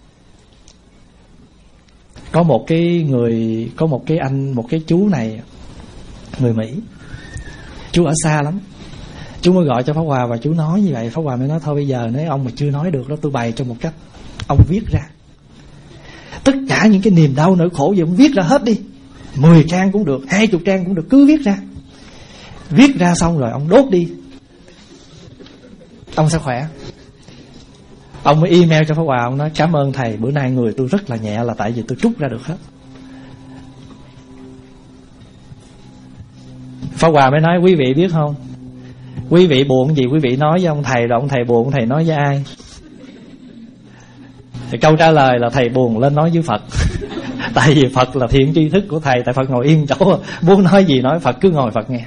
Có một cái người, có một cái anh, một cái chú này, người Mỹ, chú ở xa lắm. Chú mới gọi cho Pháp Hòa và chú nói như vậy. Pháp Hòa mới nói thôi bây giờ nếu ông mà chưa nói được đó, tôi bày cho một cách, ông viết ra tất cả những cái niềm đau nỗi khổ gì ông viết ra hết đi, mười trang cũng được, hai chục trang cũng được, cứ viết ra. Viết ra xong rồi ông đốt đi, ông sẽ khỏe. Ông mới email cho Pháp Hòa, ông nói cảm ơn thầy, bữa nay người tôi rất là nhẹ, là tại vì tôi trút ra được hết. Pháp Hòa mới nói quý vị biết không, quý vị buồn gì quý vị nói với ông thầy, rồi ông thầy buồn ông thầy nói với ai? Thì câu trả lời là thầy buồn lên nói với Phật. Tại vì Phật là thiện tri thức của thầy. Tại Phật ngồi yên chỗ, muốn nói gì nói, Phật cứ ngồi Phật nghe.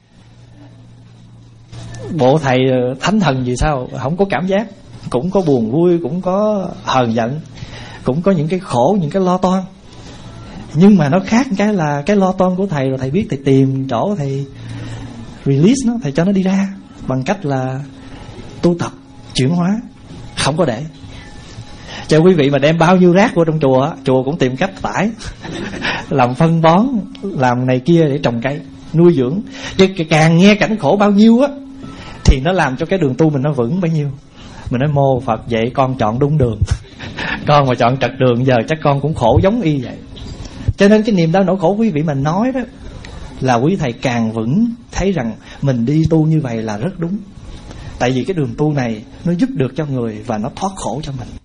Bộ thầy thánh thần gì sao không có cảm giác, cũng có buồn vui, cũng có hờn giận, cũng có những cái khổ, những cái lo toan. Nhưng mà nó khác cái là cái lo toan của thầy rồi thầy biết, thầy tìm chỗ thầy release nó, thầy cho nó đi ra bằng cách là tu tập chuyển hóa, không có để. Cho quý vị mà đem bao nhiêu rác vô trong chùa, chùa cũng tìm cách tải làm phân bón, làm này kia để trồng cây nuôi dưỡng. Chứ càng nghe cảnh khổ bao nhiêu á thì nó làm cho cái đường tu mình nó vững bấy nhiêu. Mình nói mô Phật vậy con chọn đúng đường. Con mà chọn trật đường giờ chắc con cũng khổ giống y vậy. Cho nên cái niềm đau nỗi khổ quý vị mình nói đó, là quý thầy càng vững thấy rằng mình đi tu như vậy là rất đúng. Tại vì cái đường tu này nó giúp được cho người và nó thoát khổ cho mình.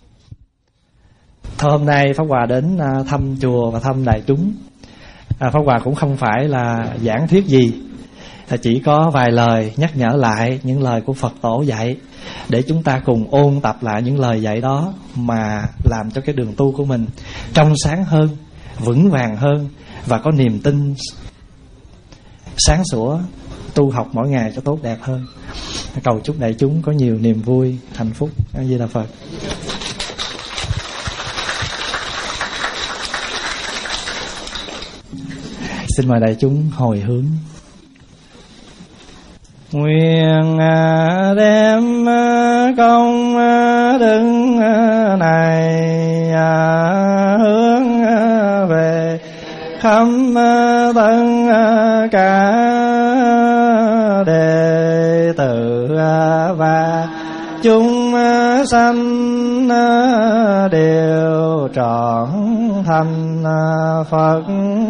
Thôi hôm nay Pháp Hòa đến thăm chùa và thăm đại chúng, à, Pháp Hòa cũng không phải là giảng thuyết gì, chỉ có vài lời nhắc nhở lại những lời của Phật tổ dạy, để chúng ta cùng ôn tập lại những lời dạy đó, mà làm cho cái đường tu của mình trong sáng hơn, vững vàng hơn, và có niềm tin sáng sủa, tu học mỗi ngày cho tốt đẹp hơn. Cầu chúc đại chúng có nhiều niềm vui, hạnh phúc. A Di Đà Phật. Xin mời đại chúng hồi hướng. Nguyện đem công đức này hướng về khắp tất cả đệ tử và chúng sanh đều trọn thành Phật